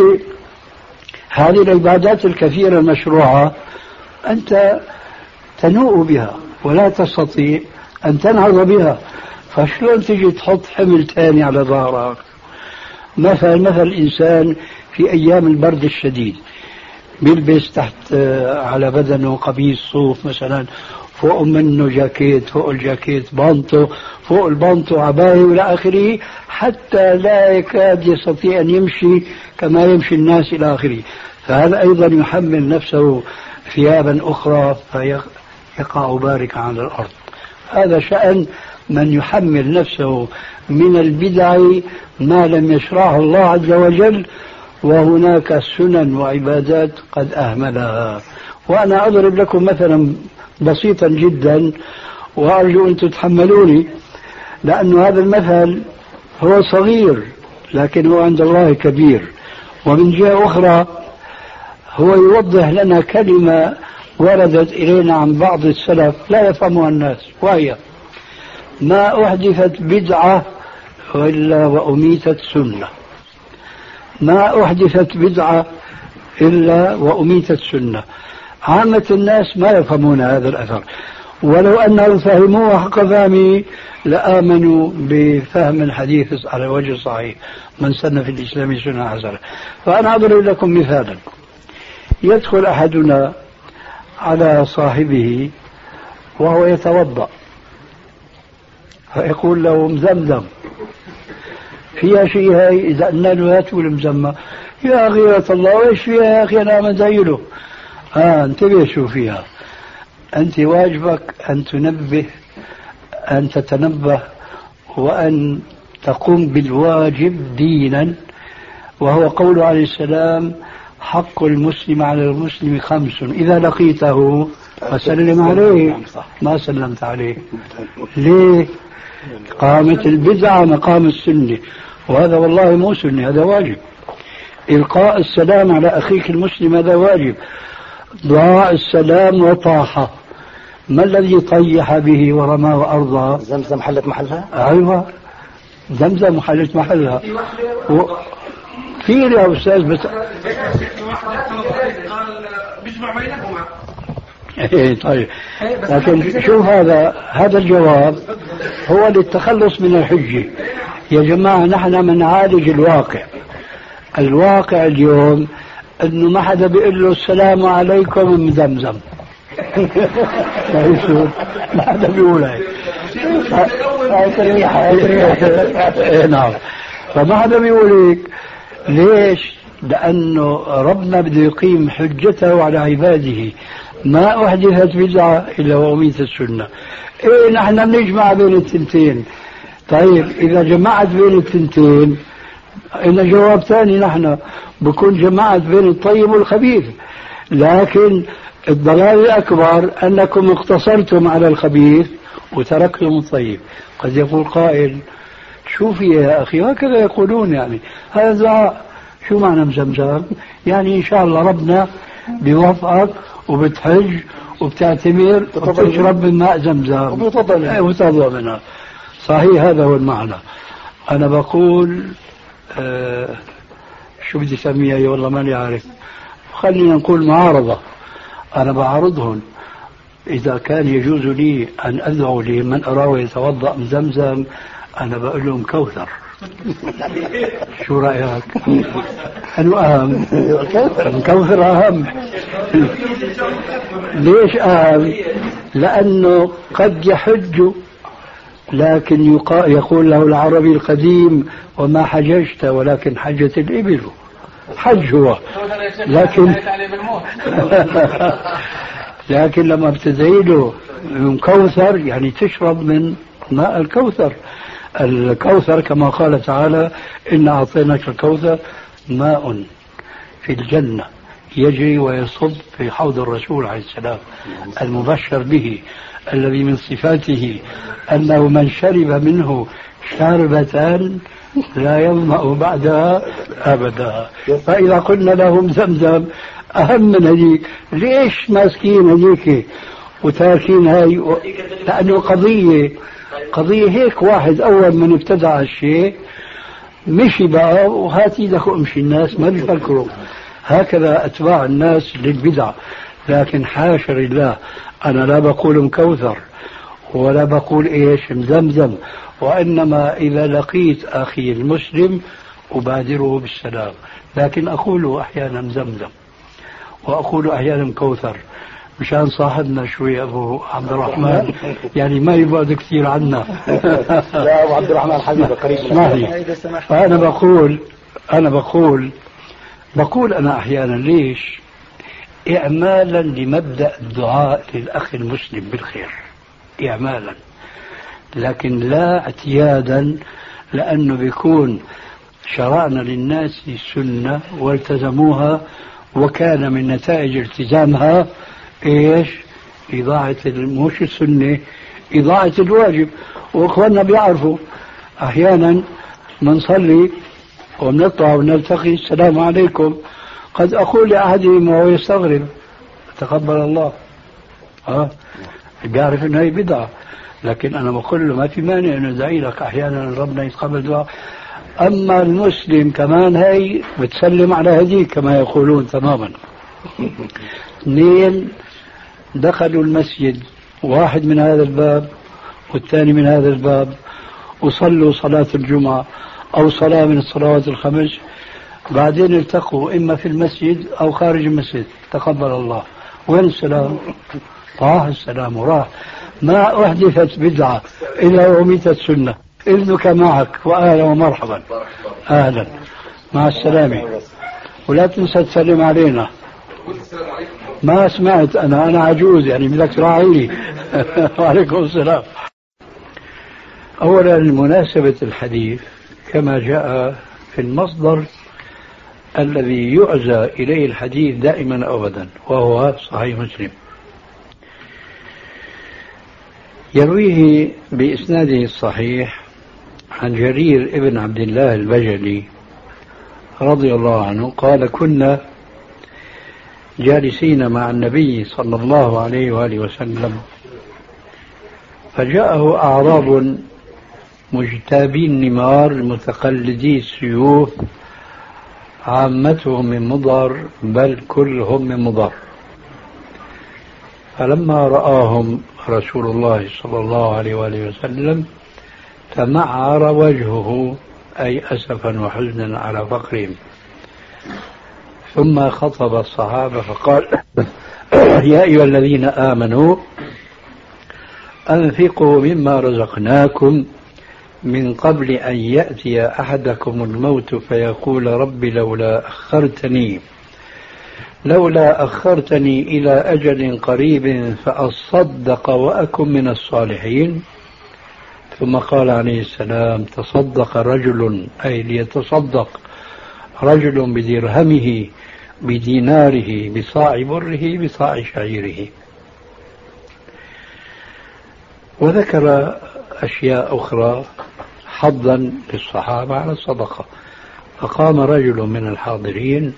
هذه العبادات الكثيرة المشروعة أنت تنوء بها ولا تستطيع أن تنهض بها، فشلون تجي تحط حمل ثاني على ظهرك؟ مثل مثل الإنسان في أيام البرد الشديد بيلبس تحت على بدنه قميص صوف مثلا، فوق منه جاكيت، فوق الجاكيت بانتو، فوق البانتو عباية وإلى آخره، حتى لا يكاد يستطيع أن يمشي كما يمشي الناس إلى آخره. فهذا أيضا يحمل نفسه ثيابا أخرى فيقع باركا على الأرض. هذا شأن من يحمل نفسه من البدع ما لم يشرعه الله عز وجل، وهناك سنن وعبادات قد أهملها. وأنا أضرب لكم مثلا بسيطا جدا وأرجو أن تتحملوني، لأن هذا المثل هو صغير لكن هو عند الله كبير. ومن جهة أخرى هو يوضح لنا كلمة وردت إلينا عن بعض السلف لا يفهمها الناس، وهي ما أحدثت بدعة إلا وأميتت سنة، ما أحدثت بدعة إلا وأميتت سنة. عامة الناس ما يفهمون هذا الأثر، ولو أنهم فهموه حق فهمه لآمنوا بفهم الحديث على وجه الصحيح، من سن في الإسلام سنة حسنة. فأنا أضرب لكم مثالا. يدخل أحدنا على صاحبه وهو يتوضأ فيقول له مزمزم فيها شيء، هاي إذا قلنا له هاتوا المزمة، يا غيرة الله وإيش فيها يا أخي أنا مزايله. آه انتبه شو فيها. أنت واجبك أن تنبه، أن تتنبه وأن تقوم بالواجب دينا، وهو قول عليه السلام حق المسلم على المسلم خمس إذا لقيته فسلم عليه، ما سلمت عليه. ليه؟ قامت البدعة مقام السنة، وهذا والله مو سنة، هذا واجب. إلقاء السلام على أخيك المسلم هذا واجب. ضاع السلام وطاح، ما الذي طيح به ورمى وأرضى؟ زمزم حلت محلها؟ أيوة زمزم حلت محلها. و... في يا أستاذ بس بيجمع بينهما. ايه طيب، لكن شوف هذا هذا الجواب هو للتخلص من الحجة. يا جماعة نحن بنعالج الواقع. الواقع اليوم انه ما حدا بيقول له السلام عليكم من زمزم. ما حدا بيقول هيك. نعم. فما حدا بيقول هيك. ليش؟ لأنه ربنا بده يقيم حجته على عباده. ما أحدثت بدعة إلا وأميت السنة. إيه نحن بنجمع بين التنتين. طيب إذا جمعت بين التنتين إن جواب ثاني نحن بكون جمعت بين الطيب والخبيث. لكن الضلال الأكبر أنكم اقتصرتم على الخبيث وتركتم الطيب. قد يقول قائل شوفي يا أخي هكذا يقولون يعني هذا شو معنى مزمزم؟ يعني إن شاء الله ربنا بيوفقك وبتحج وبتعتمر وبتشرب من ماء زمزم وبتضوى منها. صحيح هذا هو المعنى. أنا بقول آه شو بدي سميها والله ماني عارف. خلينا نقول معارضة. أنا بعارضهم. إذا كان يجوز لي أن أدعو لمن أراه يتوضأ من زمزم أنا بقول لهم كوثر. شو رأيك؟ أنه أهم كوثر أهم. ليش أهم؟ لأنه قد يحج لكن يقول له العربي القديم وما حججت ولكن حجت الإبل. حج هو لكن لكن لما ابتديله من كوثر يعني تشرب من ماء الكوثر. الكوثر كما قال تعالى إن أعطيناك الكوثر ماء في الجنة يجري ويصب في حوض الرسول عليه السلام المبشر به الذي من صفاته أنه من شرب منه شاربة لا يظمأ بعدها أبدا. فإذا قلنا لهم زمزم أهم من هذيك ليش ماسكين هذيك وتاركين هاي؟ لأنه قضية قضية هيك واحد أول من ابتدع الشيء مشي بقى وهات ايدك وامشي. الناس ما بيفكروا هكذا أتباع الناس للبدع. لكن حاشا لله أنا لا بقول مكوثر ولا بقول إيش مزمزم. وإنما إذا لقيت أخي المسلم أبادره بالسلام. لكن أقول أحيانا زمزم وأقول أحيانا كوثر مشان صاحبنا شوي أبو عبد الرحمن يعني ما يبعد كثير عنا. يا أبو عبد الرحمن حبيبي قريب. فأنا بقول أنا بقول بقول أنا أحيانا ليش إعمالا لمبدأ الدعاء للأخ المسلم بالخير إعمالا لكن لا اعتيادا. لأنه بيكون شرعنا للناس سنة والتزموها وكان من نتائج التزامها إيش؟ إضاعة مش السنة إضاعة الواجب. وأخواننا بيعرفوا أحيانا منصلي ونطلع ونلتقي السلام عليكم قد أقول لأحدهم وهو يستغرب تقبل الله ها بيعرف أنه هي بدعة. لكن أنا بقول له ما في مانع أنه ادعي لك أحيانا ربنا يتقبل دعاء. أما المسلم كمان هي بتسلم على هديك كما يقولون تماما. اثنين دخلوا المسجد واحد من هذا الباب والثاني من هذا الباب وصلوا صلاة الجمعة أو صلاة من الصلوات الخمس بعدين التقوا إما في المسجد أو خارج المسجد تقبل الله. وين السلام؟ طاح السلام وراح. ما أحدثت بدعة إلا وأميتت سنة. إذنك معك وأهلا ومرحبا أهلا مع السلامة. ولا تنسى تسلم علينا. ما سمعت أنا أنا عجوز يعني بدك تراعي لي. وعليكم السلام. أولا مناسبة الحديث كما جاء في المصدر الذي يعزى إليه الحديث دائما أبدا وهو صحيح مسلم. يرويه بإسناده الصحيح عن جرير ابن عبد الله البجلي رضي الله عنه قال كنا جالسين مع النبي صلى الله عليه وآله وسلم فجاءه أعراب مجتابي النمار متقلدي السيوف عامتهم من مضر بل كلهم من مضر. فلما رآهم رسول الله صلى الله عليه وآله وسلم تمعر وجهه أي أسفا وحزنا على فقرهم. ثم خطب الصحابة فقال يا أيها الذين آمنوا أنفقوا مما رزقناكم من قبل أن يأتي أحدكم الموت فيقول رب لولا أخرتني لولا أخرتني إلى أجل قريب فأصدق وأكن من الصالحين. ثم قال عليه السلام تصدق رجل أي ليتصدق رجل بدرهمه بديناره بصاع بره بصاع شعيره. وذكر أشياء أخرى حظا للصحابة على الصدقة. فقام رجل من الحاضرين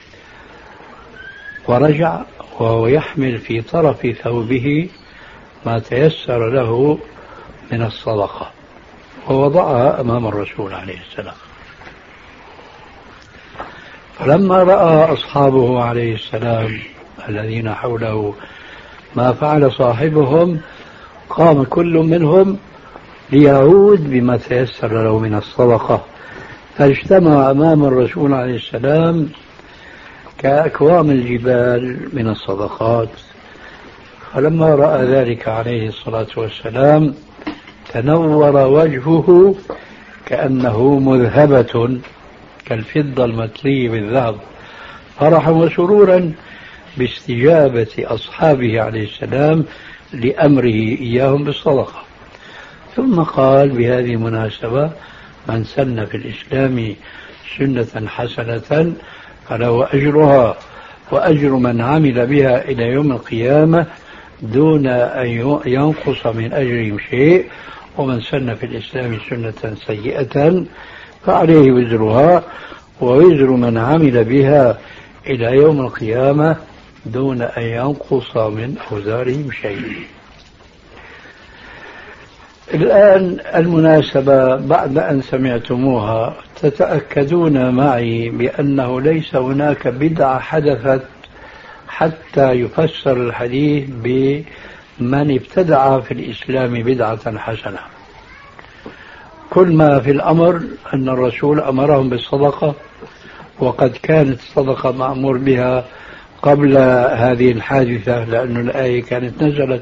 ورجع وهو يحمل في طرف ثوبه ما تيسر له من الصدقة ووضعها أمام الرسول عليه السلام. فلما رأى أصحابه عليه السلام الذين حوله ما فعل صاحبهم قام كل منهم ليعود بما تيسر له من الصدقة، فاجتمع أمام الرسول عليه السلام كأكوام الجبال من الصدقات. فلما رأى ذلك عليه الصلاة والسلام تنور وجهه كأنه مذهبة كالفضة المطلية بالذهب فرحا وسرورا باستجابة أصحابه عليه السلام لأمره إياهم بالصدقة. ثم قال بهذه المناسبة من سن في الإسلام سنة حسنة فله أجرها وأجر من عمل بها إلى يوم القيامة دون أن ينقص من أجرهم شيء، ومن سن في الإسلام سنة سيئة فعليه وزرها ووزر من عمل بها إلى يوم القيامة دون أن ينقص من أوزارهم شيء. الآن المناسبة بعد أن سمعتموها تتأكدون معي بأنه ليس هناك بدعة حدثت حتى يفسر الحديث بمن ابتدع في الإسلام بدعة حسنة. كل ما في الأمر أن الرسول أمرهم بالصدقة، وقد كانت الصدقة مأمور بها قبل هذه الحادثة لأن الآية كانت نزلت.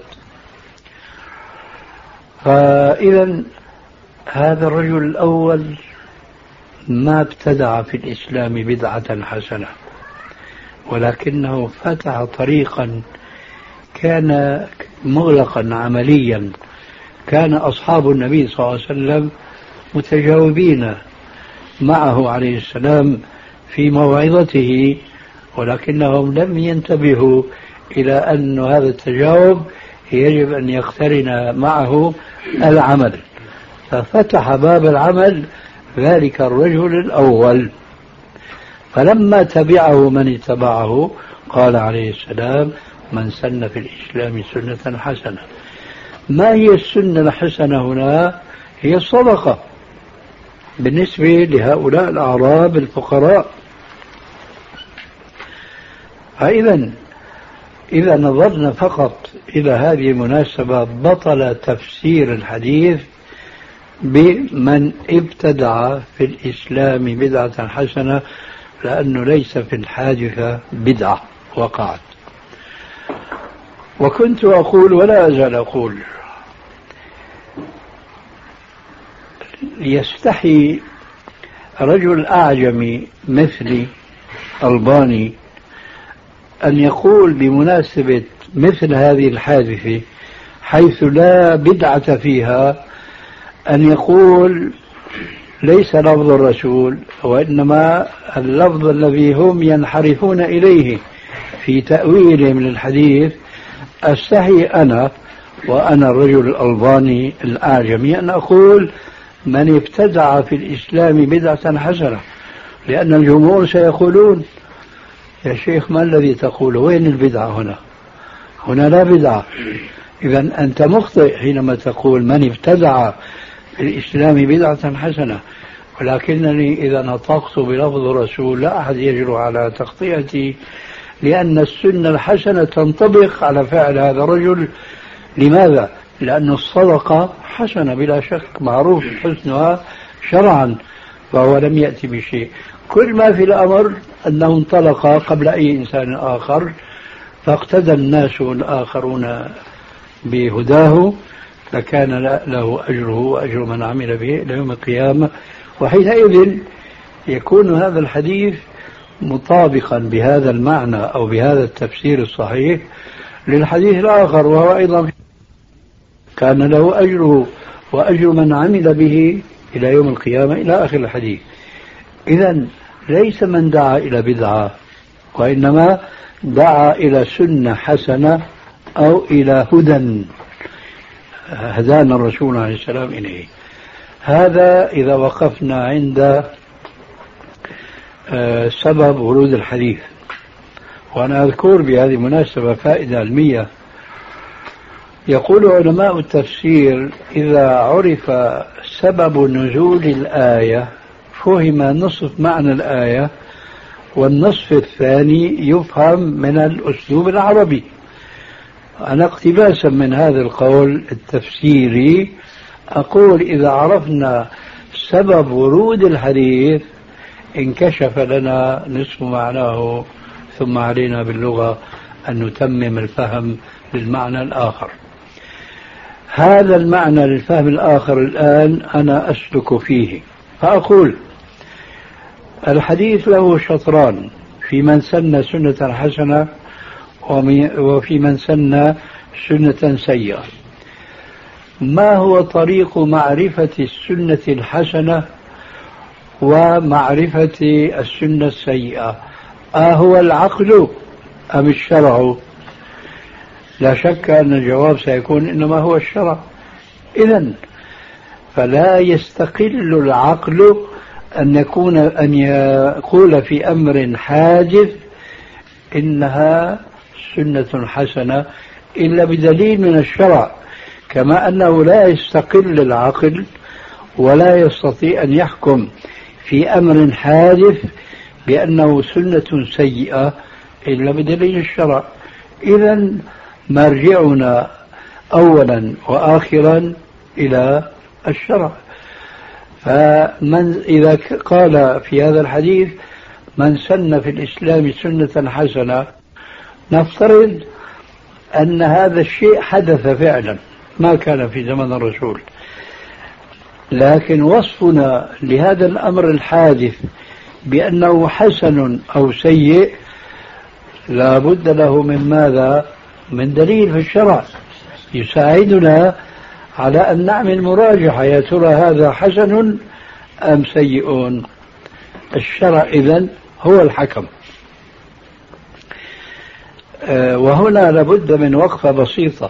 فإذا هذا الرجل الأول ما ابتدع في الإسلام بدعة حسنة، ولكنه فتح طريقا كان مغلقا عمليا. كان أصحاب النبي صلى الله عليه وسلم متجاوبين معه عليه السلام في موعظته، ولكنهم لم ينتبهوا إلى أن هذا التجاوب يجب أن يقترن معه العمل، ففتح باب العمل ذلك الرجل الأول. فلما تبعه من اتبعه قال عليه السلام من سن في الإسلام سنة حسنة. ما هي السنة الحسنة هنا؟ هي الصدقة بالنسبة لهؤلاء الأعراب الفقراء. فإذا إذا نظرنا فقط إلى هذه المناسبة بطل تفسير الحديث بمن ابتدع في الإسلام بدعة حسنة، لأنه ليس في الحادثة بدعة وقعت. وكنت أقول ولا أزال أقول يستحي رجل أعجمي مثلي ألباني أن يقول بمناسبة مثل هذه الحادثة حيث لا بدعة فيها أن يقول ليس لفظ الرسول وإنما اللفظ الذي هم ينحرفون إليه في تأويلهم للحديث. أستحي أنا وأنا الرجل الألباني الأعجمي أن أقول من ابتدع في الإسلام بدعة حسنة، لأن الجمهور سيقولون يا شيخ ما الذي تقول؟ وين البدعة هنا؟ هنا لا بدعة. إذا أنت مخطئ حينما تقول من ابتدع في الإسلام بدعة حسنة، ولكنني إذا نطقت بلفظ الرسول لا أحد يجرؤ على تخطئتي، لأن السنة الحسنة تنطبق على فعل هذا الرجل. لماذا؟ لأن الصدقة حسنة بلا شك، معروف حسنها شرعا، فهو لم يأتي بشيء. كل ما في الأمر أنه انطلق قبل أي إنسان آخر، فاقتدى الناس الآخرون بهداه، فكان له أجره وأجر من عمل به إلى يوم القيامة. وحينئذ يكون هذا الحديث مطابقا بهذا المعنى أو بهذا التفسير الصحيح للحديث الآخر، وهو أيضا كان له أجره وأجر من عمل به إلى يوم القيامة إلى آخر الحديث. إذن ليس من دعا إلى بدعة، وإنما دعا إلى سنة حسنة أو إلى هدى هدانا الرسول عليه السلام إليه. هذا إذا وقفنا عند سبب ورود الحديث. وأنا أذكر بهذه المناسبة فائدة علمية. يقول علماء التفسير إذا عرف سبب نزول الآية فهم نصف معنى الآية، والنصف الثاني يفهم من الأسلوب العربي. أنا اقتباسا من هذا القول التفسيري أقول إذا عرفنا سبب ورود الحديث انكشف لنا نصف معناه، ثم علينا باللغة أن نتمم الفهم للمعنى الآخر. هذا المعنى للفهم الآخر الآن أنا أسلك فيه، فأقول الحديث له شطران: في من سن سنة حسنة وفي من سن سنة سيئة. ما هو طريق معرفة السنة الحسنة ومعرفة السنة السيئة؟ أهو العقل أم الشرع؟ لا شك أن الجواب سيكون إنما هو الشرع. إذن فلا يستقل العقل أن يكون أن يقول في أمر حادث إنها سنة حسنة إلا بدليل من الشرع، كما أنه لا يستقل العقل ولا يستطيع أن يحكم في أمر حادث بأنه سنة سيئة إلا بدليل الشرع. إذن مرجعنا أولا وآخرا إلى الشرع. فمن إذا قال في هذا الحديث من سن في الإسلام سنة حسنة، نفترض أن هذا الشيء حدث فعلا، ما كان في زمن الرسول، لكن وصفنا لهذا الأمر الحادث بأنه حسن أو سيء لا بد له من ماذا؟ من دليل في الشرع يساعدنا على أن نعمل مراجعة، يا ترى هذا حسن أم سيء؟ الشرع إذن هو الحكم. وهنا لابد من وقفة بسيطة.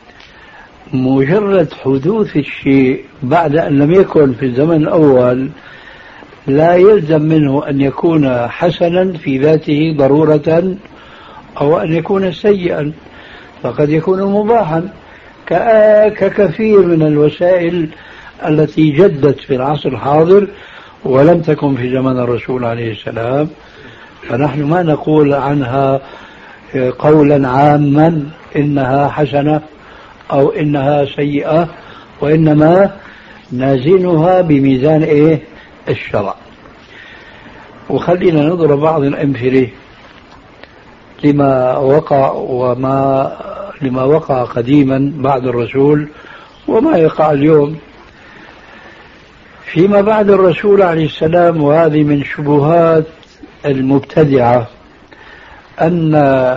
مجرد حدوث الشيء بعد أن لم يكن في الزمن الأول لا يلزم منه أن يكون حسنا في ذاته ضرورة أو أن يكون سيئا، فقد يكون مباحا ككثير من الوسائل التي جدت في العصر الحاضر ولم تكن في زمن الرسول عليه السلام، فنحن ما نقول عنها قولا عاما إنها حسنة أو إنها سيئة، وإنما نازنها بميزان إيه؟ الشرع. وخلينا نضرب بعض الأمثلة لما وقع وما لما وقع قديما بعد الرسول وما يقع اليوم. فيما بعد الرسول عليه السلام، وهذه من شبهات المبتدعة، أن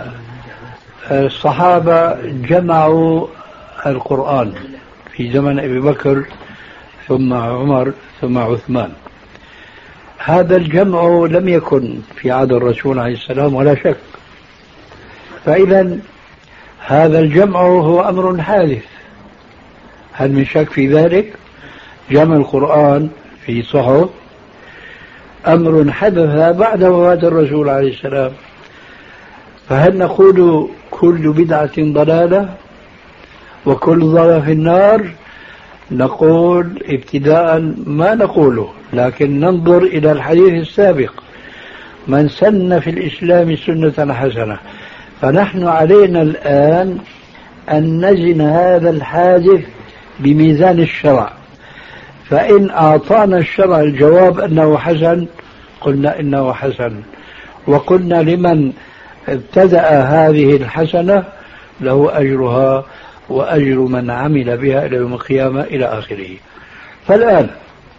الصحابة جمعوا القرآن في زمن أبي بكر ثم عمر ثم عثمان. هذا الجمع لم يكن في عهد الرسول عليه السلام ولا شك، فإذا هذا الجمع هو أمر حادث، هل من شك في ذلك؟ جمع القرآن في صحف أمر حدث بعد وفاة الرسول عليه السلام، فهل نقول كل بدعة ضلالة وكل ضلالة في النار؟ نقول ابتداء ما نقوله، لكن ننظر إلى الحديث السابق: من سن في الإسلام سنة حسنة. فنحن علينا الآن أن نزن هذا الحادث بميزان الشرع، فإن أعطانا الشرع الجواب أنه حسن قلنا إنه حسن، وقلنا لمن ابتدأ هذه الحسنة له أجرها وأجر من عمل بها إلى يوم القيامة إلى آخره. فالآن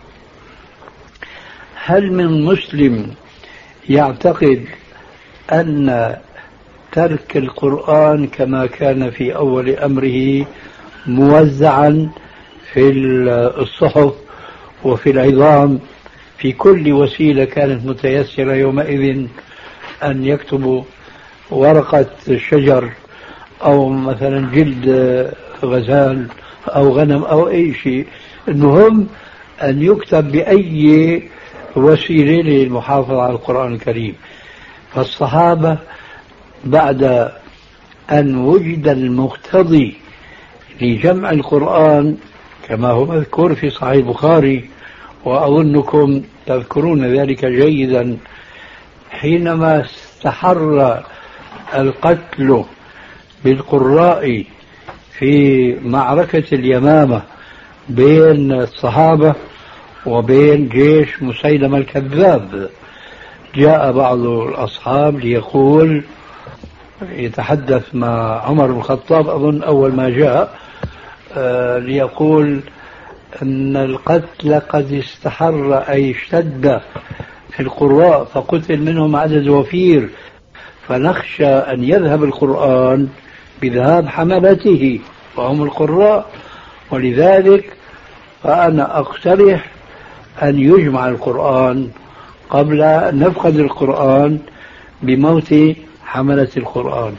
هل من مسلم يعتقد أن ترك القرآن كما كان في أول أمره موزعا في الصحف وفي العظام في كل وسيلة كانت متيسرة يومئذ، أن يكتبوا ورقة شجر أو مثلا جلد غزال أو غنم أو أي شيء، المهم أن يكتب بأي وسيلة للمحافظة على القرآن الكريم؟ فالصحابة بعد أن وجد المقتضي لجمع القرآن كما هو مذكور في صحيح البخاري، وأظنكم تذكرون ذلك جيدا، حينما استحر القتل بالقراء في معركة اليمامة بين الصحابة وبين جيش مسيلمة الكذاب، جاء بعض الأصحاب ليقول، يتحدث مع عمر بن الخطاب أظن أول ما جاء، آه ليقول أن القتل قد استحر أي اشتد في القراء فقتل منهم عدد وفير، فنخشى أن يذهب القرآن بذهاب حملته وهم القراء، ولذلك فأنا أقترح أن يجمع القرآن قبل أن نفقد القرآن بموت حملة القرآن.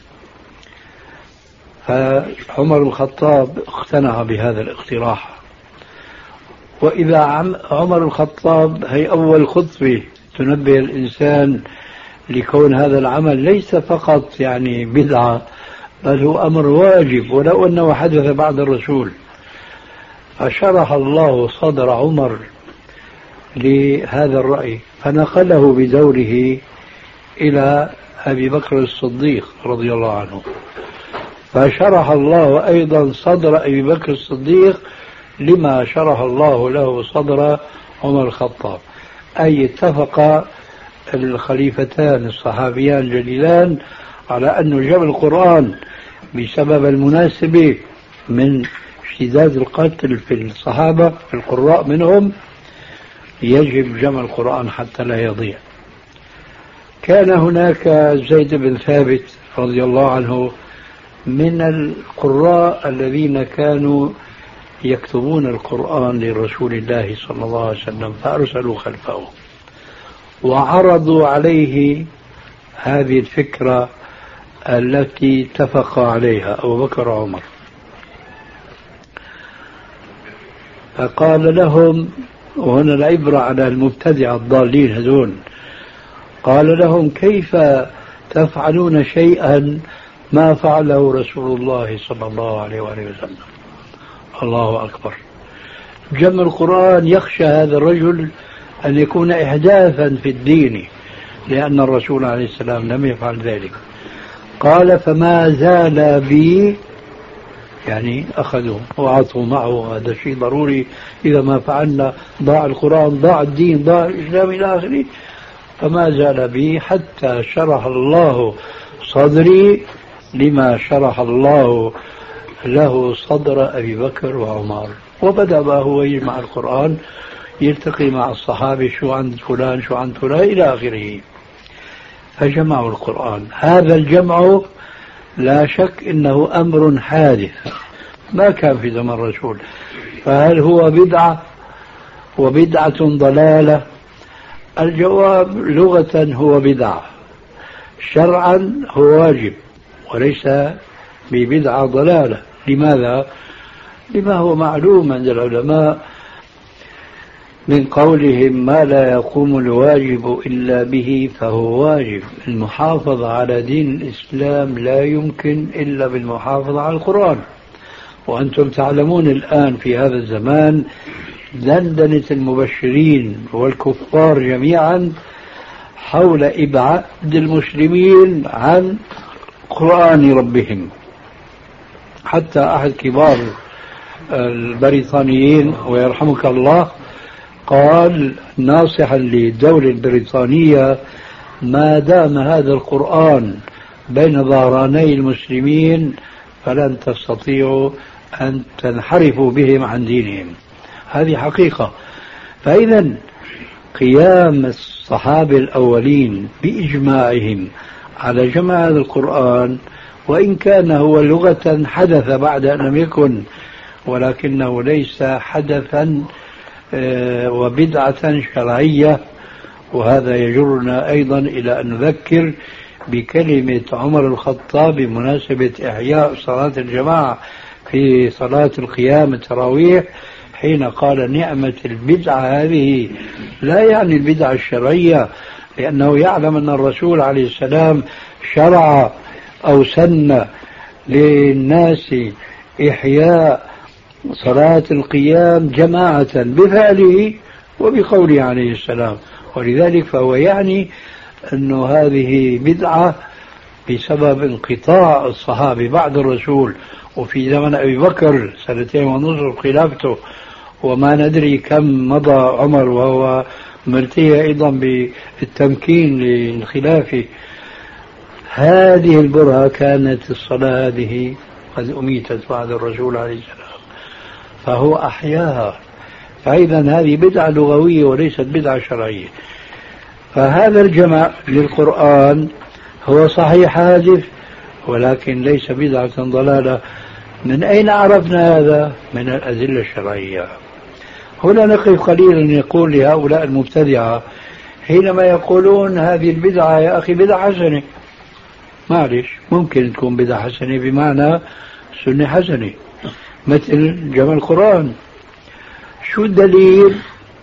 فعمر بن الخطاب اقتنع بهذا الاقتراح. وإذا عمر بن الخطاب هي أول خطوة تنبه الإنسان لكون هذا العمل ليس فقط يعني بدعة، بل هو أمر واجب ولو أنه حدث بعد الرسول. فشرح الله صدر عمر لهذا الرأي فنقله بدوره إلى أبي بكر الصديق رضي الله عنه، فشرح الله أيضا صدر أبي بكر الصديق لما شرح الله له صدر عمر الخطاب، أي اتفق الخليفتان الصحابيان الجليلان على أن جمع القرآن بسبب المناسبة من اشتداد القتل في الصحابة في القراء منهم يجب جمع القرآن حتى لا يضيع. كان هناك زيد بن ثابت رضي الله عنه من القراء الذين كانوا يكتبون القرآن لرسول الله صلى الله عليه وسلم، فأرسلوا خلفه وعرضوا عليه هذه الفكرة التي اتفق عليها أبو بكر وعمر، فقال لهم، وهنا العبرة على المبتدع الضالين هذول، قال لهم كيف تفعلون شيئا ما فعله رسول الله صلى الله عليه وآله وسلم؟ الله أكبر. جمع القرآن يخشى هذا الرجل أن يكون إحداثا في الدين، لأن الرسول عليه السلام لم يفعل ذلك. قال فما زال بي، يعني أخذوا وعطوا معه، هذا شيء ضروري، إذا ما فعلنا ضاع القرآن ضاع الدين ضاع الإسلام إلى آخره. فما زال بي حتى شرح الله صدري لما شرح الله له صدر أبي بكر وعمر، وبدأ هو يجمع القرآن، يلتقي مع الصحابة شو عند فلان شو عند فلان إلى آخره، فجمعوا القرآن. هذا الجمع لا شك إنه أمر حادث ما كان في زمن الرسول، فهل هو بدعة وبدعة ضلالة؟ الجواب لغة هو بدعة، شرعا هو واجب وليس ببدعة ضلالة. لماذا؟ لما هو معلوم عند العلماء من قولهم ما لا يقوم الواجب إلا به فهو واجب. المحافظة على دين الإسلام لا يمكن إلا بالمحافظة على القرآن، وأنتم تعلمون الآن في هذا الزمان دندنة المبشرين والكفار جميعا حول إبعاد المسلمين عن قرآن ربهم. حتى أحد كبار البريطانيين ويرحمك الله قال ناصحا للدولة البريطانية ما دام هذا القرآن بين ظهراني المسلمين فلن تستطيعوا أن تنحرفوا بهم عن دينهم. هذه حقيقة. فإذا قيام الصحابة الأولين بإجماعهم على جمع هذا القرآن وإن كان هو لغة حدث بعد أن لم يكن، ولكنه ليس حدثا وبدعة شرعية. وهذا يجرنا أيضا إلى أن نذكر بكلمة عمر الخطاب بمناسبة إحياء صلاة الجماعة في صلاة القيام التراويح حين قال نعمة البدعة هذه، لا يعني البدعة الشرعية، لأنه يعلم أن الرسول عليه السلام شرع أو سن للناس إحياء صلاة القيام جماعة بفعله وبقوله عليه السلام، ولذلك فهو يعني أن هذه بدعة بسبب انقطاع الصحابة بعد الرسول، وفي زمن أبي بكر سنتين ونصف خلافته، وما ندري كم مضى عمر وهو مرتهي أيضا بالتمكين للخلافة. هذه البرهة كانت الصلاة هذه قد أميتت بعد الرسول عليه السلام فهو أحياها. فإذا هذه بدعة لغوية وليست بدعة شرعية. فهذا الجمع للقرآن هو صحيح حادث ولكن ليس بدعة ضلالة. من أين عرفنا هذا؟ من الأدلة الشرعية. هنا نقف قليلا يقول لهؤلاء المبتدعة حينما يقولون هذه البدعة يا أخي بدعة حسنة، معلش ممكن تكون بدعة حسنة بمعنى سنة حسنة مثل جمع القرآن. شو الدليل؟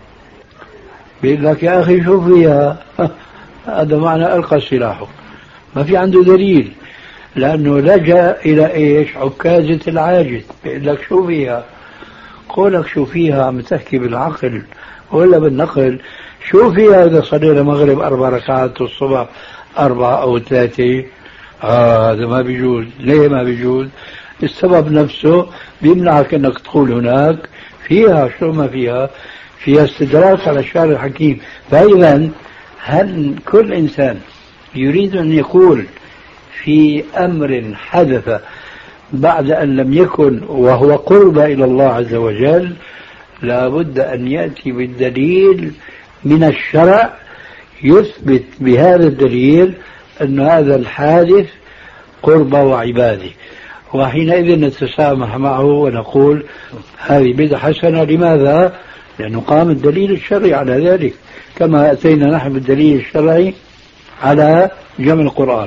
بيقول لك يا أخي شو فيها؟ هذا معنى ألقى سلاحه، ما في عنده دليل، لأنه لجأ إلى إيش؟ عكازة العاجز. بيقول لك شو فيها؟ قولك شو فيها عم تحكي بالعقل ولا بالنقل؟ شو فيها إذا صلينا المغرب أربع ركعات والصبح أربعة أو ثلاثة؟ آه هذا ما بيجوز. ليه ما بيجوز؟ السبب نفسه بيمنعك أنك تقول هناك فيها. شو ما فيها؟ فيها استدراك على الشارع الحكيم. فإذا هل كل إنسان يريد أن يقول في أمر حدث بعد أن لم يكن وهو قرب إلى الله عز وجل لا بد أن يأتي بالدليل من الشرع يثبت بهذا الدليل أن هذا الحادث قرب وعبادة، وحينئذ نتسامح معه ونقول هذه بدعة حسنة. لماذا؟ لأنه قام الدليل الشرعي على ذلك، كما أتينا نحن بالدليل الشرعي على جمع القرآن.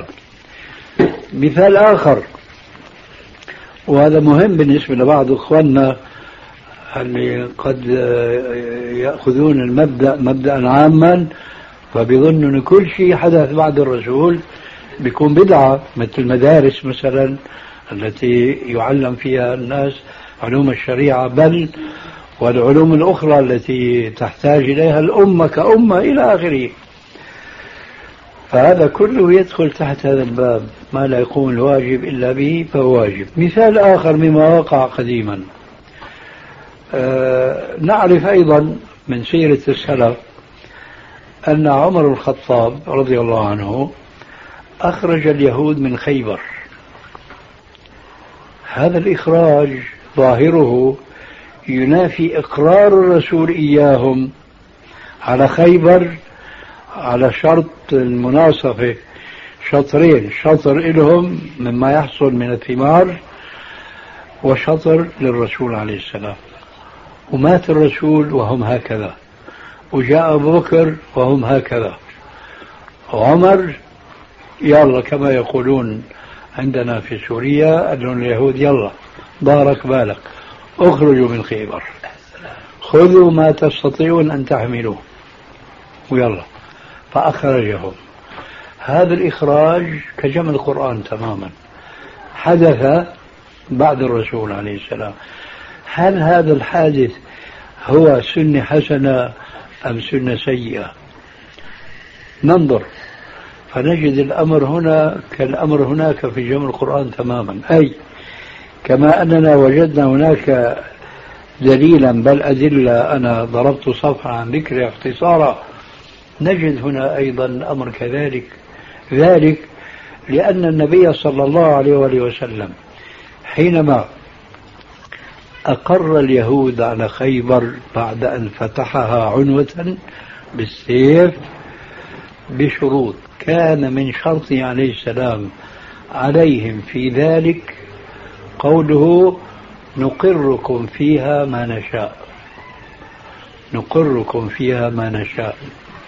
مثال آخر، وهذا مهم بالنسبة لبعض إخواننا اللي قد يأخذون المبدأ مبدأ عاما فبيظنوا أن كل شيء حدث بعد الرسول بيكون بدعة، مثل المدارس مثلا التي يعلم فيها الناس علوم الشريعة بل والعلوم الأخرى التي تحتاج إليها الأمة كأمة إلى آخره. فهذا كله يدخل تحت هذا الباب، ما لا يقوم الواجب إلا به فهو واجب. مثال آخر مما وقع قديما، آه نعرف أيضا من سيرة السلف أن عمر الخطاب رضي الله عنه أخرج اليهود من خيبر. هذا الإخراج ظاهره ينافي إقرار الرسول إياهم على خيبر على شرط المناصفة، شطرين، شطر لهم مما يحصل من الثمار وشطر للرسول عليه السلام. ومات الرسول وهم هكذا، وجاء أبو بكر وهم هكذا، وعمر يلا كما يقولون عندنا في سوريا أن اليهود يلا بارك بالك اخرجوا من خيبر، خذوا ما تستطيعون أن تحملوه ويلا، فأخرجهم. هذا الإخراج كجمع القرآن تماما، حدث بعد الرسول عليه السلام. هل هذا الحادث هو سنة حسنة أم سنة سيئة؟ ننظر فنجد الأمر هنا كالأمر هناك في جمع القرآن تماما، أي كما أننا وجدنا هناك دليلا بل أدلة أنا ضربت صفحة عن ذكر اختصارا، نجد هنا أيضا الأمر كذلك. ذلك لأن النبي صلى الله عليه وآله وسلم حينما أقر اليهود على خيبر بعد أن فتحها عنوة بالسيف بشروط، كان من شرطه عليه السلام عليهم في ذلك قوله نقركم فيها ما نشاء، نقركم فيها ما نشاء.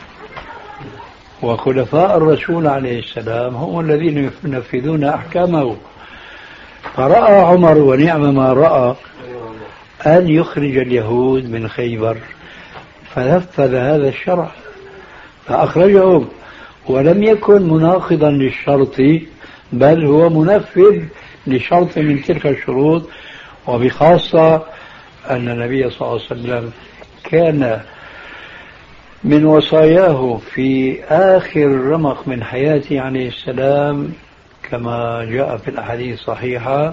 وخلفاء الرسول عليه السلام هم الذين ينفذون أحكامه، فرأى عمر ونعم ما رأى أن يخرج اليهود من خيبر، فنفذ هذا الشرع فأخرجهم، ولم يكن مناقضا للشرط بل هو منفذ لشرط من تلك الشروط. وبخاصة أن النبي صلى الله عليه وسلم كان من وصاياه في آخر رمق من حياته عليه السلام كما جاء في الأحاديث الصحيحة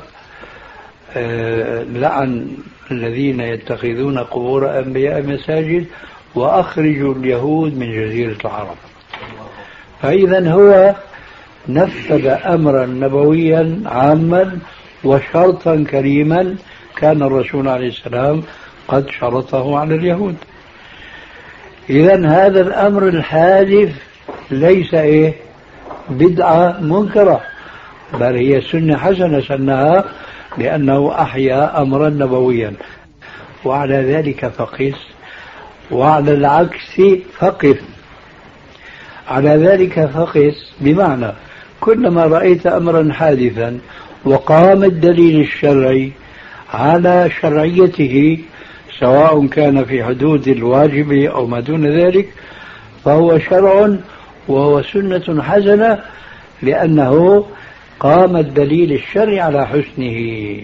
لعن الذين يتخذون قبور أنبياء مساجد وأخرجوا اليهود من جزيرة العرب. فإذا هو نفذ أمرا نبويا عاما وشرطا كريما كان الرسول عليه السلام قد شرطه على اليهود. إذا هذا الأمر الحادث ليس إيه بدعة منكرة، بل هي سنة حسنة سنها لأنه أحيا أمرا نبويا. وعلى ذلك فقس، وعلى العكس فقف. على ذلك فقس بمعنى كلما رأيت أمرا حادثا وقام الدليل الشرعي على شرعيته سواء كان في حدود الواجب أو ما دون ذلك فهو شرع وهو سنة حسنة لأنه قام الدليل الشرعي على حسنه.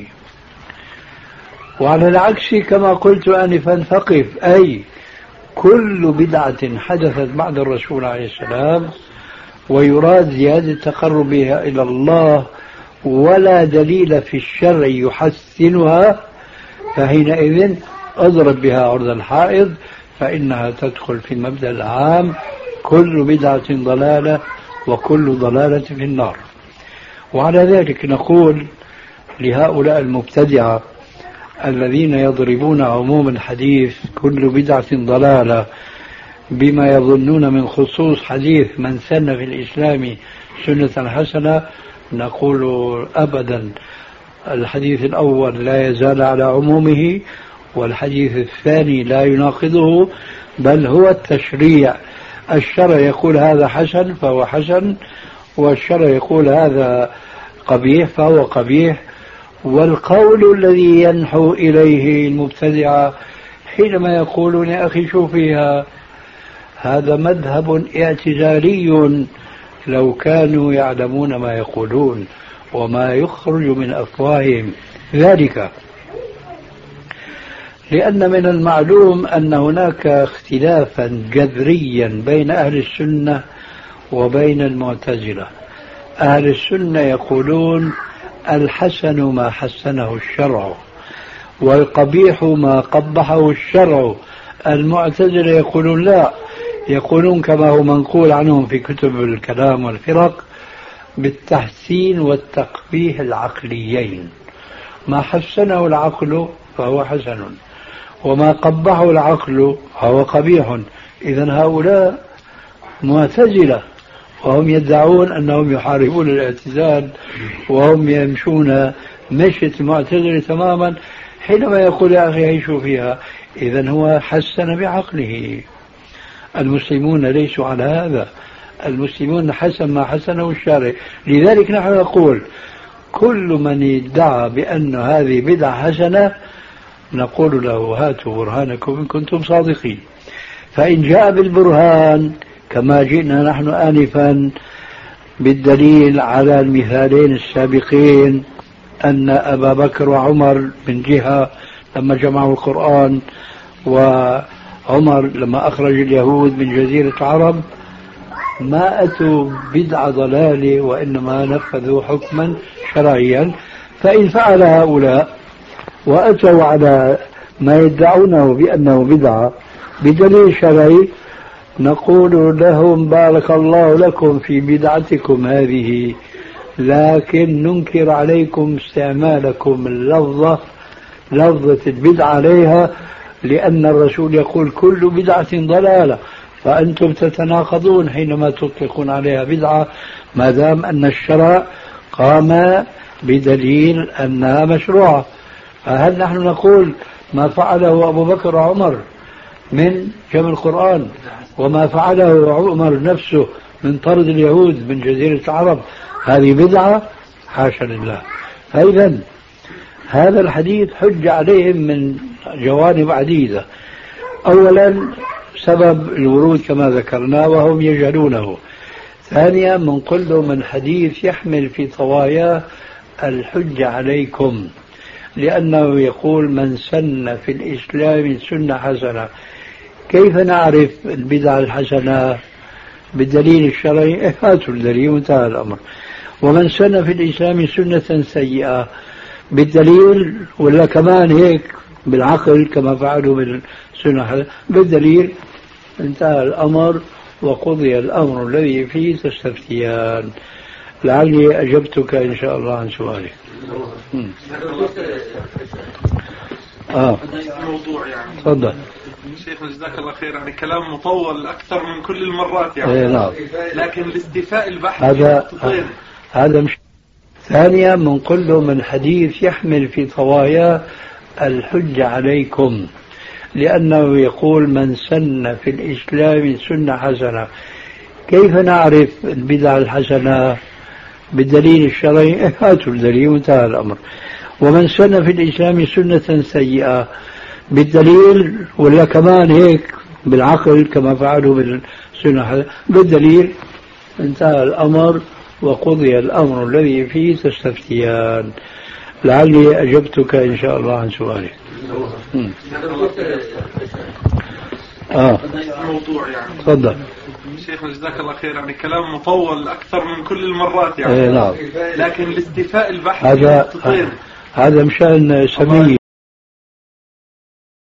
وعلى العكس كما قلت آنفا فقف، أي كل بدعة حدثت بعد الرسول عليه السلام ويراد زيادة تقربها إلى الله ولا دليل في الشرع يحسنها فحينئذ أضرب بها عرض الحائض، فإنها تدخل في المبدأ العام كل بدعة ضلالة وكل ضلالة في النار. وعلى ذلك نقول لهؤلاء المبتدعة الذين يضربون عموم الحديث كل بدعة ضلالة بما يظنون من خصوص حديث من سن في الإسلام سنة حسنة، نقول أبدا الحديث الأول لا يزال على عمومه، والحديث الثاني لا يناقضه، بل هو التشريع. الشرع يقول هذا حسن فهو حسن، والشرع يقول هذا قبيح فهو قبيح. والقول الذي ينحو إليه المبتدعة حينما يقولون يا أخي شو فيها، هذا مذهب اعتزالي لو كانوا يعلمون ما يقولون وما يخرج من أفواههم. ذلك لأن من المعلوم أن هناك اختلافا جذريا بين أهل السنة وبين المعتزلة. أهل السنة يقولون الحسن ما حسنه الشرع والقبيح ما قبحه الشرع. المعتزلة يقولون لا، يقولون كما هو منقول عنهم في كتب الكلام والفرق بالتحسين والتقبيح العقليين، ما حسنه العقل فهو حسن وما قبحه العقل فهو قبيح. إذن هؤلاء معتزلة وهم يدعون أنهم يحاربون الاعتزال وهم يمشون مشية المعتزلة تماما حينما يقول يا أخي عيشوا فيها. إذن هو حسن بعقله. المسلمون ليسوا على هذا، المسلمون حسن ما حسنه الشارع. لذلك نحن نقول كل من ادعى بأن هذه بدعة حسنة نقول له هاتوا برهانكم إن كنتم صادقين. فإن جاء بالبرهان كما جئنا نحن آنفا بالدليل على المثالين السابقين أن أبا بكر وعمر من جهة لما جمعوا القرآن وعمر لما أخرج اليهود من جزيرة العرب ما أتوا بدعة ضلالة وإنما نفذوا حكما شرعيا. فإن فعل هؤلاء وأتوا على ما يدعونه بأنه بدعة بدليل شرعي نقول لهم بارك الله لكم في بدعتكم هذه، لكن ننكر عليكم استعمالكم اللفظة لفظة البدعة عليها، لأن الرسول يقول كل بدعة ضلالة، فأنتم تتناقضون حينما تطلقون عليها بدعة ما دام أن الشرع قام بدليل أنها مشروعة. فهل نحن نقول ما فعله أبو بكر وعمر من جمع القرآن وما فعله عمر نفسه من طرد اليهود من جزيرة العرب هذه بدعة؟ حاشا لله. فإذا هذا الحديث حج عليهم من جوانب عديدة. أولا سبب الورود كما ذكرنا وهم يجهلونه. ثانيا من كل من حديث يحمل في طواياه الحج عليكم، لأنه يقول من سن في الإسلام سنة حسنة. كيف نعرف البدعة الحسنة؟ بالدليل الشرعي، هاتوا الدليل وانتهى الأمر. ومن سن في الإسلام سنة سيئة بالدليل، ولا كمان هيك بالعقل كما فعلوا بالسنة بالدليل، انتهى الأمر وقضي الأمر الذي فيه تستفتيان. لعلي أجبتك إن شاء الله عن سؤالك. آه. الموضوع يعني تفضل شيخنا جزاك الله خير. يعني كلام مطول أكثر من كل المرات يعني. إيه نعم. لكن الاستيفاء البحث هذا هذا مش. ثانيا من كل من حديث يحمل في طواياه الحج عليكم، لأنه يقول من سن في الإسلام سنة حسنة. كيف نعرف البدعة الحسنة؟ بالدليل الشرعي، هاتوا الدليل وانتهى الأمر. ومن سن في الإسلام سنة سيئة بالدليل، ولا كمان هيك بالعقل كما فعلوا بالسنة بالدليل، انتهى الأمر وقضي الأمر الذي فيه تستفتيان. لعلي أجبتك إن شاء الله عن سؤالك. آه. الموضوع يعني. تفضل شيخنا جزاك الله خير. يعني كلام مطول أكثر من كل المرات يعني. إيه نعم. لكن الاستيفاء البحث هذا هذا مشان سمي